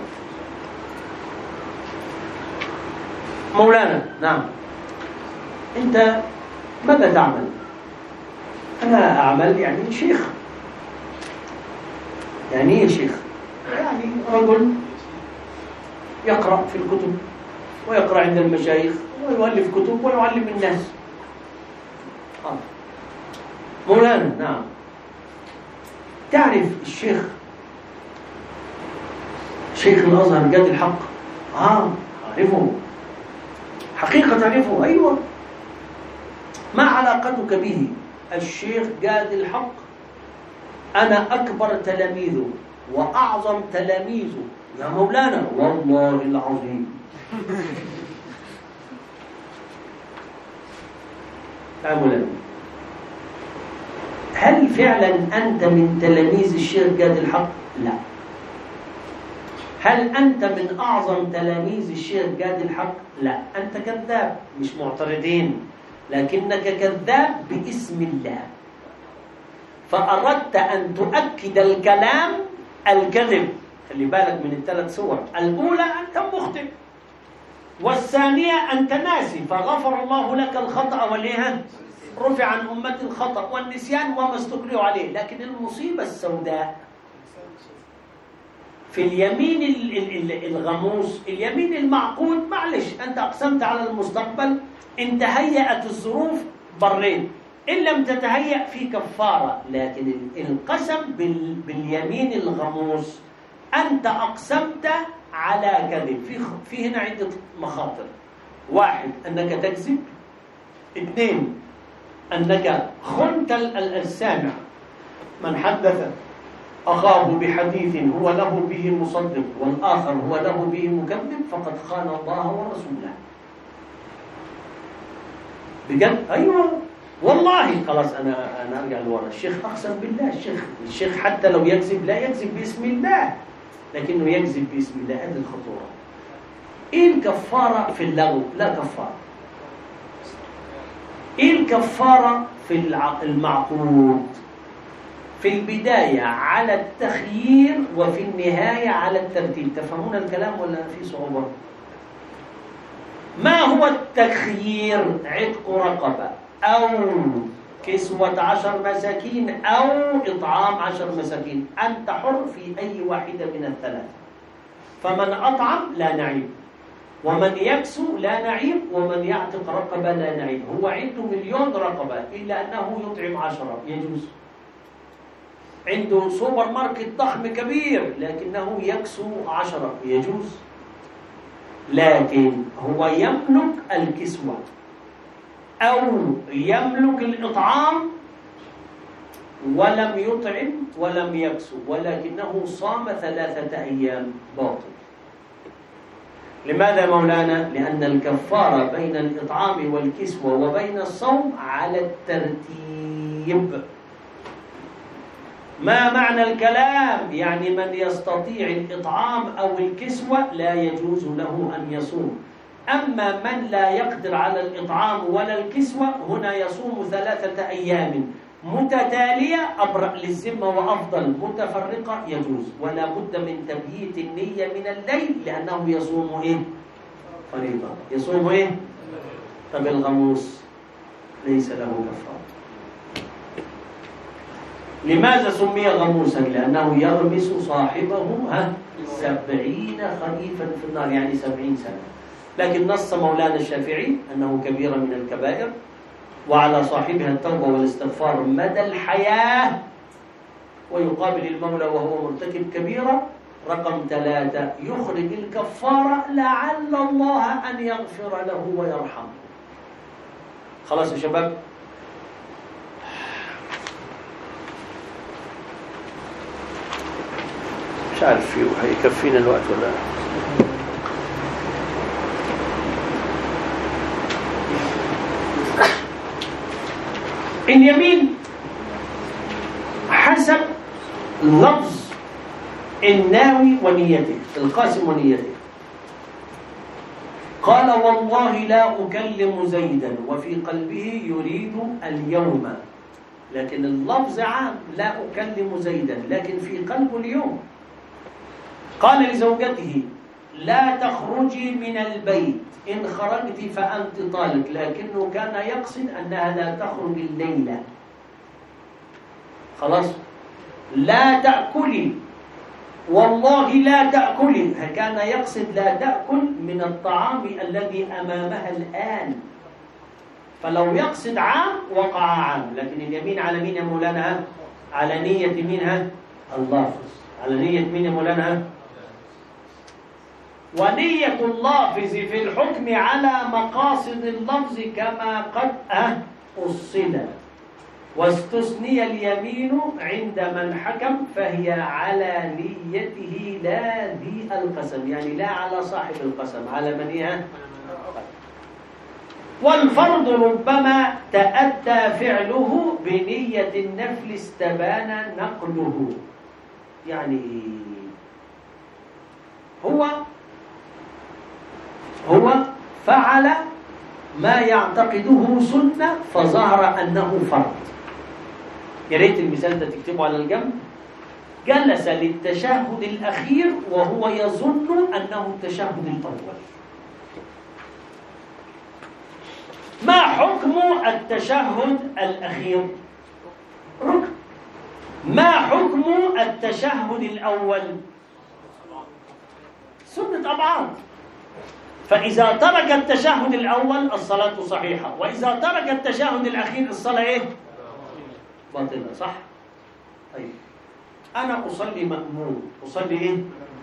Speaker 1: مولانا نعم. أنت ماذا تعمل؟ أنا أعمل يعني شيخ. يعني إيه شيخ؟ يعني رجل يقرأ في الكتب ويقرأ عند المشايخ ويؤلف كتب ويعلم الناس. آه. مولانا نعم. تعرف الشيخ شيخ الأزهر جاد الحق؟ آه أعرفه حقيقة تعرفه. أيوة. ما علاقتك به؟ الشيخ جاد الحق أنا أكبر تلاميذه وأعظم تلاميذه يا مولانا والله العظيم. يا مولانا هل فعلا أنت من تلاميذ الشيخ جاد الحق؟ لا. هل أنت من أعظم تلاميذ الشيخ جاد الحق؟ لا. أنت كذاب. مش معترضين لكنك كذاب باسم الله. فأردت أن تؤكد الكلام الكذب. خلي بالك من الثلاث صور. الأولى أنت مخطئ والثانية أنت ناسي فغفر الله لك الخطأ والإيه؟ رفع عن أمة الخطأ والنسيان وما استكرهوا عليه. لكن المصيبة السوداء في اليمين الغموس، اليمين المعقود. معلش أنت أقسمت على المستقبل، إن تهيأت الظروف بريت، إن لم تتهيأ في كفارة. لكن القسم باليمين الغموس أنت أقسمت على كذب. في في هنا عدة مخاطر. واحد أنك تكذب. اثنين أنك خنت السامع. من حدث أخاه بحديث هو له به مصدق والآخر هو له به مكذب فقد خان الله ورسوله. بجد؟ أيوة والله. خلاص أنا أنا أرجع لورا. الشيخ أقسم بالله. الشيخ الشيخ حتى لو يكذب لا يكذب باسم الله لكنه يكذب باسم الله. هذه الخطورة. إيه الكفارة في اللغو؟ لا كفارة. إيه الكفارة في المعقود؟ في البداية على التخيير وفي النهاية على الترتيب. تفهمون الكلام ولا في صعوبة؟ ما هو التخيير؟ عتق رقبة أو كسوة عشر مساكين أو إطعام عشر مساكين. أنت حر في أي واحدة من الثلاث. فمن أطعم لا نعيب ومن يكسو لا نعيب ومن يعتق رقبة لا نعيب. هو عنده مليون رقبة إلا أنه يطعم عشرة يجوز. عنده سوبر ماركت ضخم كبير لكنه يكسو عشرة يجوز. لكن هو يملك الكسوة أو يملك الإطعام ولم يطعم ولم يكسو ولكنه صام ثلاثة أيام باطل. لماذا يا مولانا؟ لأن الكفارة بين الإطعام والكسوة وبين الصوم على الترتيب. ما معنى الكلام؟ يعني من يستطيع الإطعام أو الكسوة لا يجوز له أن يصوم، أما من لا يقدر على الإطعام ولا الكسوة هنا يصوم ثلاثة أيام متتالية أبرأ للذمة وأفضل، متفرقة يجوز، ولا بد من تبييت النية من الليل لأنه يصوم إيه؟ فريضة. يصوم إيه؟ طب الغموس ليس له كفارة. لماذا سمي غموسا؟ لأنه يغمس صاحبه ها سبعين خريفا في النار، يعني سبعين سنة. لكن نص مولانا الشافعي أنه كبيرة من الكبائر وعلى صاحبها التوبة والاستغفار مدى الحياة، ويقابل المولى وهو مرتكب كبيرة. رقم ثلاثة يخرج الكفارة لعل الله أن يغفر له ويرحمه. خلاص يا شباب؟ مش عارف فيه هيكفينا الوقت ولا لا. اليمين حسب لفظ الناوي ونيته، القاسم ونيته. قال والله لا أكلم زيدا وفي قلبه يريد اليوم، لكن اللفظ عام لا أكلم زيدا لكن في قلبه اليوم. قال لزوجته لا تخرجي من البيت، إن خرجت فأنت طالق، لكنه كان يقصد أنها لا تخرج الليلة. خلاص؟ لا تأكلي، والله لا تأكلي، كان يقصد لا تأكل من الطعام الذي أمامها الآن. فلو يقصد عام وقع عام، لكن اليمين على مين يا مولانا؟ على نية منها اللافظ. على نية مين يا مولانا؟ ونية اللافظ في الحكم على مقاصد اللفظ كما قد أصل، واستثني اليمين عند من حكم فهي على نيته لا ذي القسم، يعني لا على صاحب القسم، على من هي. والفرض ربما تأتى فعله بنية النفل استبان نقله، يعني هو هو فعل ما يعتقده سنة فظهر أنه فرض. يا ريت المثال ده تكتبه على الجنب. جلس للتشهد الأخير وهو يظن أنه التشهد الأول. ما حكم التشهد الأخير؟ ركن. ما حكم التشهد الأول؟ سنة أبعاد. فإذا ترك التشهد الأول الصلاة صحيحة، وإذا ترك التشهد الأخير الصلاة إيه؟ باطلة، صح؟ طيب أنا أصلي مأموم، أصلي إيه؟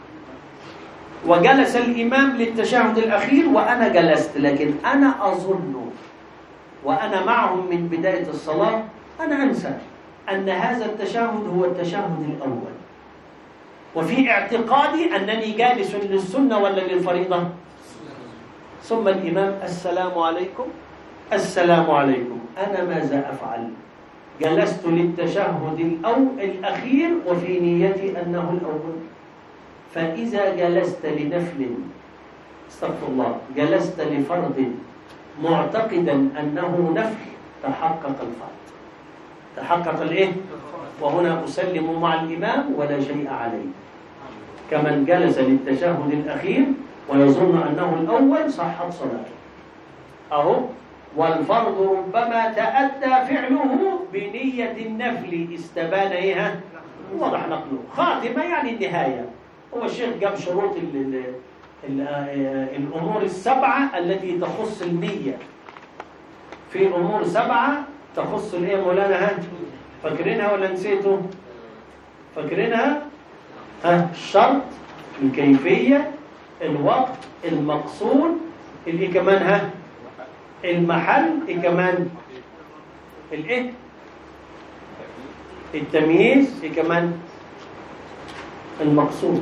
Speaker 1: وجلس الإمام للتشهد الأخير وأنا جلست، لكن أنا أظن وأنا معهم من بداية الصلاة أنا أنسى أن هذا التشهد هو التشهد الأول، وفي اعتقادي أنني جالس للسنة ولا للفريضة. ثم الإمام السلام عليكم السلام عليكم، أنا ماذا أفعل؟ جلست للتشهد الأول الأخير وفي نيتي أنه الأول. فإذا جلست لنفل استغفر الله جلست لفرض معتقدا أنه نفل تحقق الفرض، تحقق الإيه؟ وهنا أسلم مع الإمام ولا شيء عليه، كمن جلس للتشهد الأخير ويظن أنه الأول صحت صلاته. أهو والفرض ربما تأتى فعله بنية النفل استبان إيه؟ وضح نقله. خاتمة يعني النهاية. هو الشيخ جاب شروط ال ال ال الأمور السبعة التي تخص النية. في أمور سبعة تخص الإيه مولانا؟ فاكرينها ولا نسيتوا؟ فاكرينها؟ ها الشرط، الكيفية، الوقت، المقصود، اللي كمان ها المحل، اللي كمان الايه التمييز، إيه كمان؟ المقصود،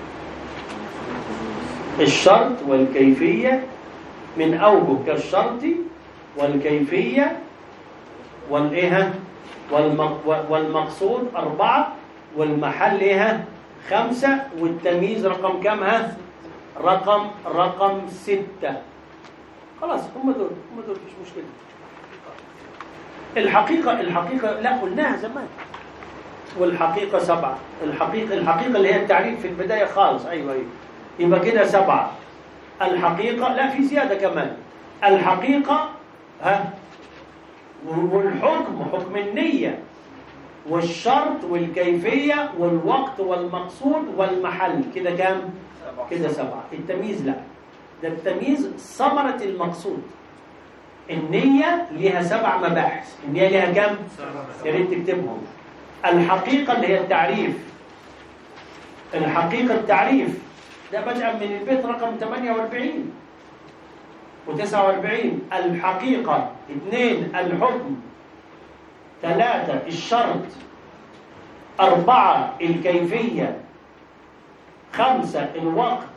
Speaker 1: الشرط والكيفية من أوجه كالشرط والكيفية والإيه والمقصود أربعة، والمحل إيه خمسة، والتمييز رقم كم؟ ها رقم رقم ستة. خلاص هم دول هم دول مش مشكلة. الحقيقة الحقيقة لا قلناها زمان، والحقيقة سبعة. الحقيقة الحقيقة اللي هي التعريف في البداية خالص. أيوة أيوة يبقى كده سبعة. الحقيقة لا في زيادة كمان. الحقيقة ها والحكم، حكم النية والشرط والكيفية والوقت والمقصود والمحل، كده كام؟ كده سبعة. التمييز لا، ده التمييز ثمرة المقصود. النية لها سبع مباحث. النية لها كام؟ يا ريت تكتبهم. الحقيقة اللي هي التعريف، الحقيقة التعريف ده بدءا من البيت رقم ثمانية وأربعين وتسعة وأربعين. الحقيقة اثنين الحكم، ثلاثة الشرط، أربعة الكيفية، خمسة الوقت،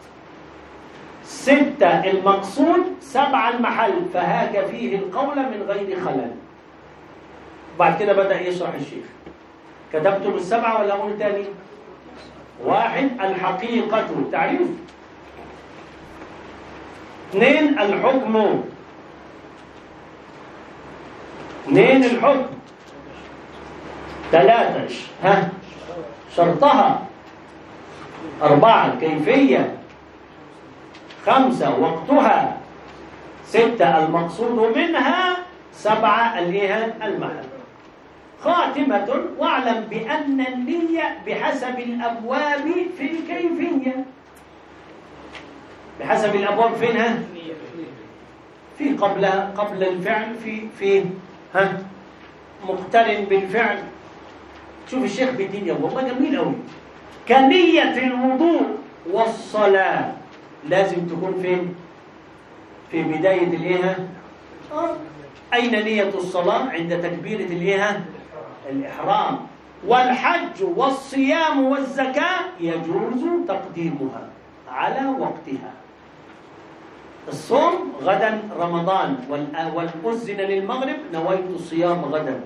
Speaker 1: ستة المقصود، سبعة المحل. فهاك فيه القول من غير خلل. بعد كده بدأ يشرح الشيخ. كتبتم السبعة ولا أقول تاني؟ واحد الحقيقة تعريف، اثنين الحكم، اثنين الحكم، ثلاثة ها شرطها، أربعة الكيفية، خمسة وقتها، ستة المقصود منها، سبعة الإيه المحل. خاتمة واعلم بأن النية بحسب الأبواب في الكيفية. بحسب الأبواب فينها؟ في قبل قبل الفعل، في في ها مقترن بالفعل. شوف الشيخ بيديني والله جميل قوي. كنية الوضوء والصلاة لازم تكون فين؟ في بداية الإيه؟ آه. أين نية الصلاة؟ عند تكبيرة الإيه؟ الإحرام. والحج والصيام والزكاة يجوز تقديمها على وقتها. الصوم غدا رمضان، والأذن للمغرب نويت الصيام غدا.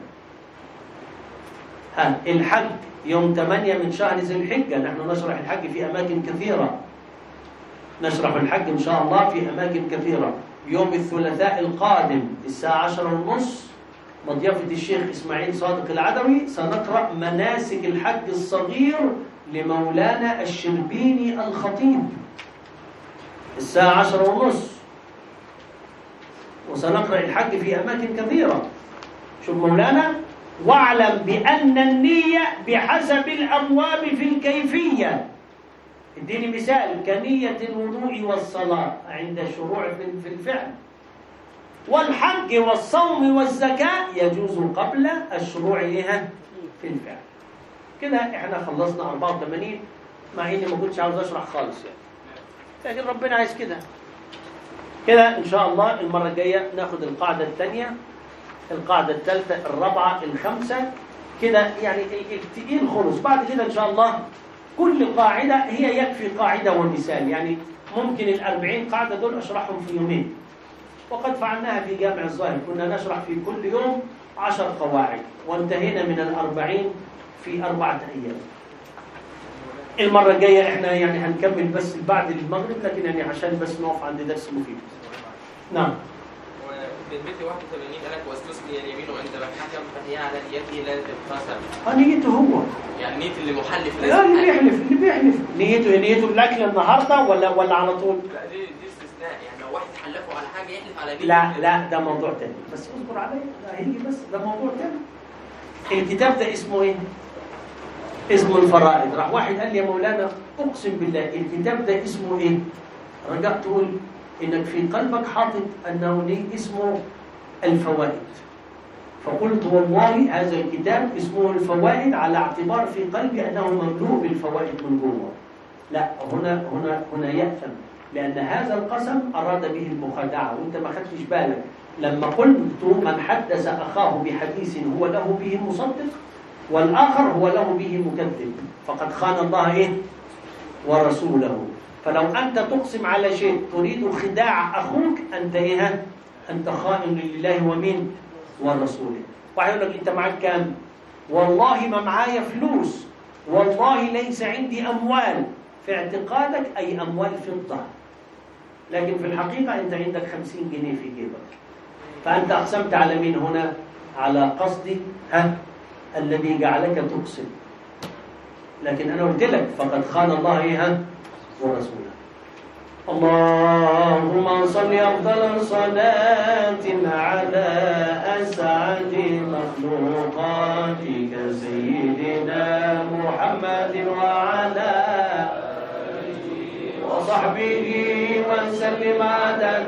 Speaker 1: ها الحج يوم ثمانية من شهر ذي الحجة. نحن نشرح الحج في أماكن كثيرة، نشرح الحج إن شاء الله في أماكن كثيرة. يوم الثلاثاء القادم الساعة عشرة ونص مضيافة الشيخ إسماعيل صادق العدوي سنقرأ مناسك الحج الصغير لمولانا الشربيني الخطيب الساعة عشرة ونص، وسنقرأ الحج في أماكن كثيرة. شوف مولانا، واعلم بأن النية بحسب الأبواب في الكيفية. اديني مثال: كنية الوضوء والصلاة عند الشروع في الفعل، والحج والصوم والزكاة يجوز قبل الشروع لها في الفعل. كده احنا خلصنا أربعة وثمانين، مع اني ما كنتش عاوز اشرح خالص يعني، لكن ربنا عايز كده. كده ان شاء الله المرة الجاية ناخد القاعدة الثانية، القاعدة الثالثة، الرابعة، الخامسة، كده يعني التقيل خلص. بعد كده ان شاء الله كل قاعدة هي يكفي قاعدة ومثال. يعني ممكن الأربعين قاعدة دول أشرحهم في يومين، وقد فعلناها في جامع الظاهر. كنا نشرح في كل يوم عشر قواعد، وانتهينا من الأربعين في أربعة أيام. المرة الجاية إحنا يعني هنكمل بس بعد المغرب، لكن يعني عشان بس نقف عند درس مفيد. نعم.
Speaker 3: بالبيت واحد وثمانين قالك واستثني اليمين عند الحكم فهي على نيته لا تتقسم.
Speaker 1: اه نيته هو.
Speaker 3: يعني نية اللي محلف
Speaker 1: لا اللي بيحلف، اللي بيحلف نيته نيته الأكل النهارده ولا ولا على طول؟
Speaker 3: لا دي دي استثناء، يعني لو واحد حلفه على حاجة يحلف على نيته.
Speaker 1: لا لا ده موضوع تاني، بس اصبر عليا، لا هيجي بس ده موضوع تاني. الكتاب ده اسمه ايه؟ اسمه الفرائض. راح واحد قال لي يا مولانا اقسم بالله الكتاب ده اسمه ايه؟ رجعت تقول انك في قلبك حاطط انه ليه اسمه الفوائد، فقلت والله هذا الكتاب اسمه الفوائد على اعتبار في قلبي انه مملوء بالفوائد من جوه. لا، هنا هنا هنا يأثم، لان هذا القسم اراد به المخادعه وانت ما خدتش بالك. لما قلت من حدث اخاه بحديث هو له به مصدق، والآخر هو له به مكذب، فقد خان الله إيه؟ ورسوله. فلو أنت تقسم على شيء تريد خداع أخوك أنت إيه؟ أنت خائن لله ومين؟ ورسوله. واحد يقول لك أنت معك كام؟ والله ما معايا فلوس، والله ليس عندي أموال. في اعتقادك أي أموال فضة، لكن في الحقيقة أنت عندك خمسين جنيه في جيبك. فأنت أقسمت على مين هنا؟ على قصد ها الذي جعلك تقسم. لكن أنا قلت لك فقد خان الله إيه ورسوله. اللهم صل أفضل صلاة على أسعد مخلوقاتك سيدنا محمد وعلى وصحبه وسلم عدد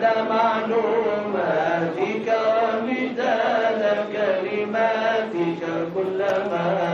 Speaker 1: معلوماتك ومداد كلماتك كلما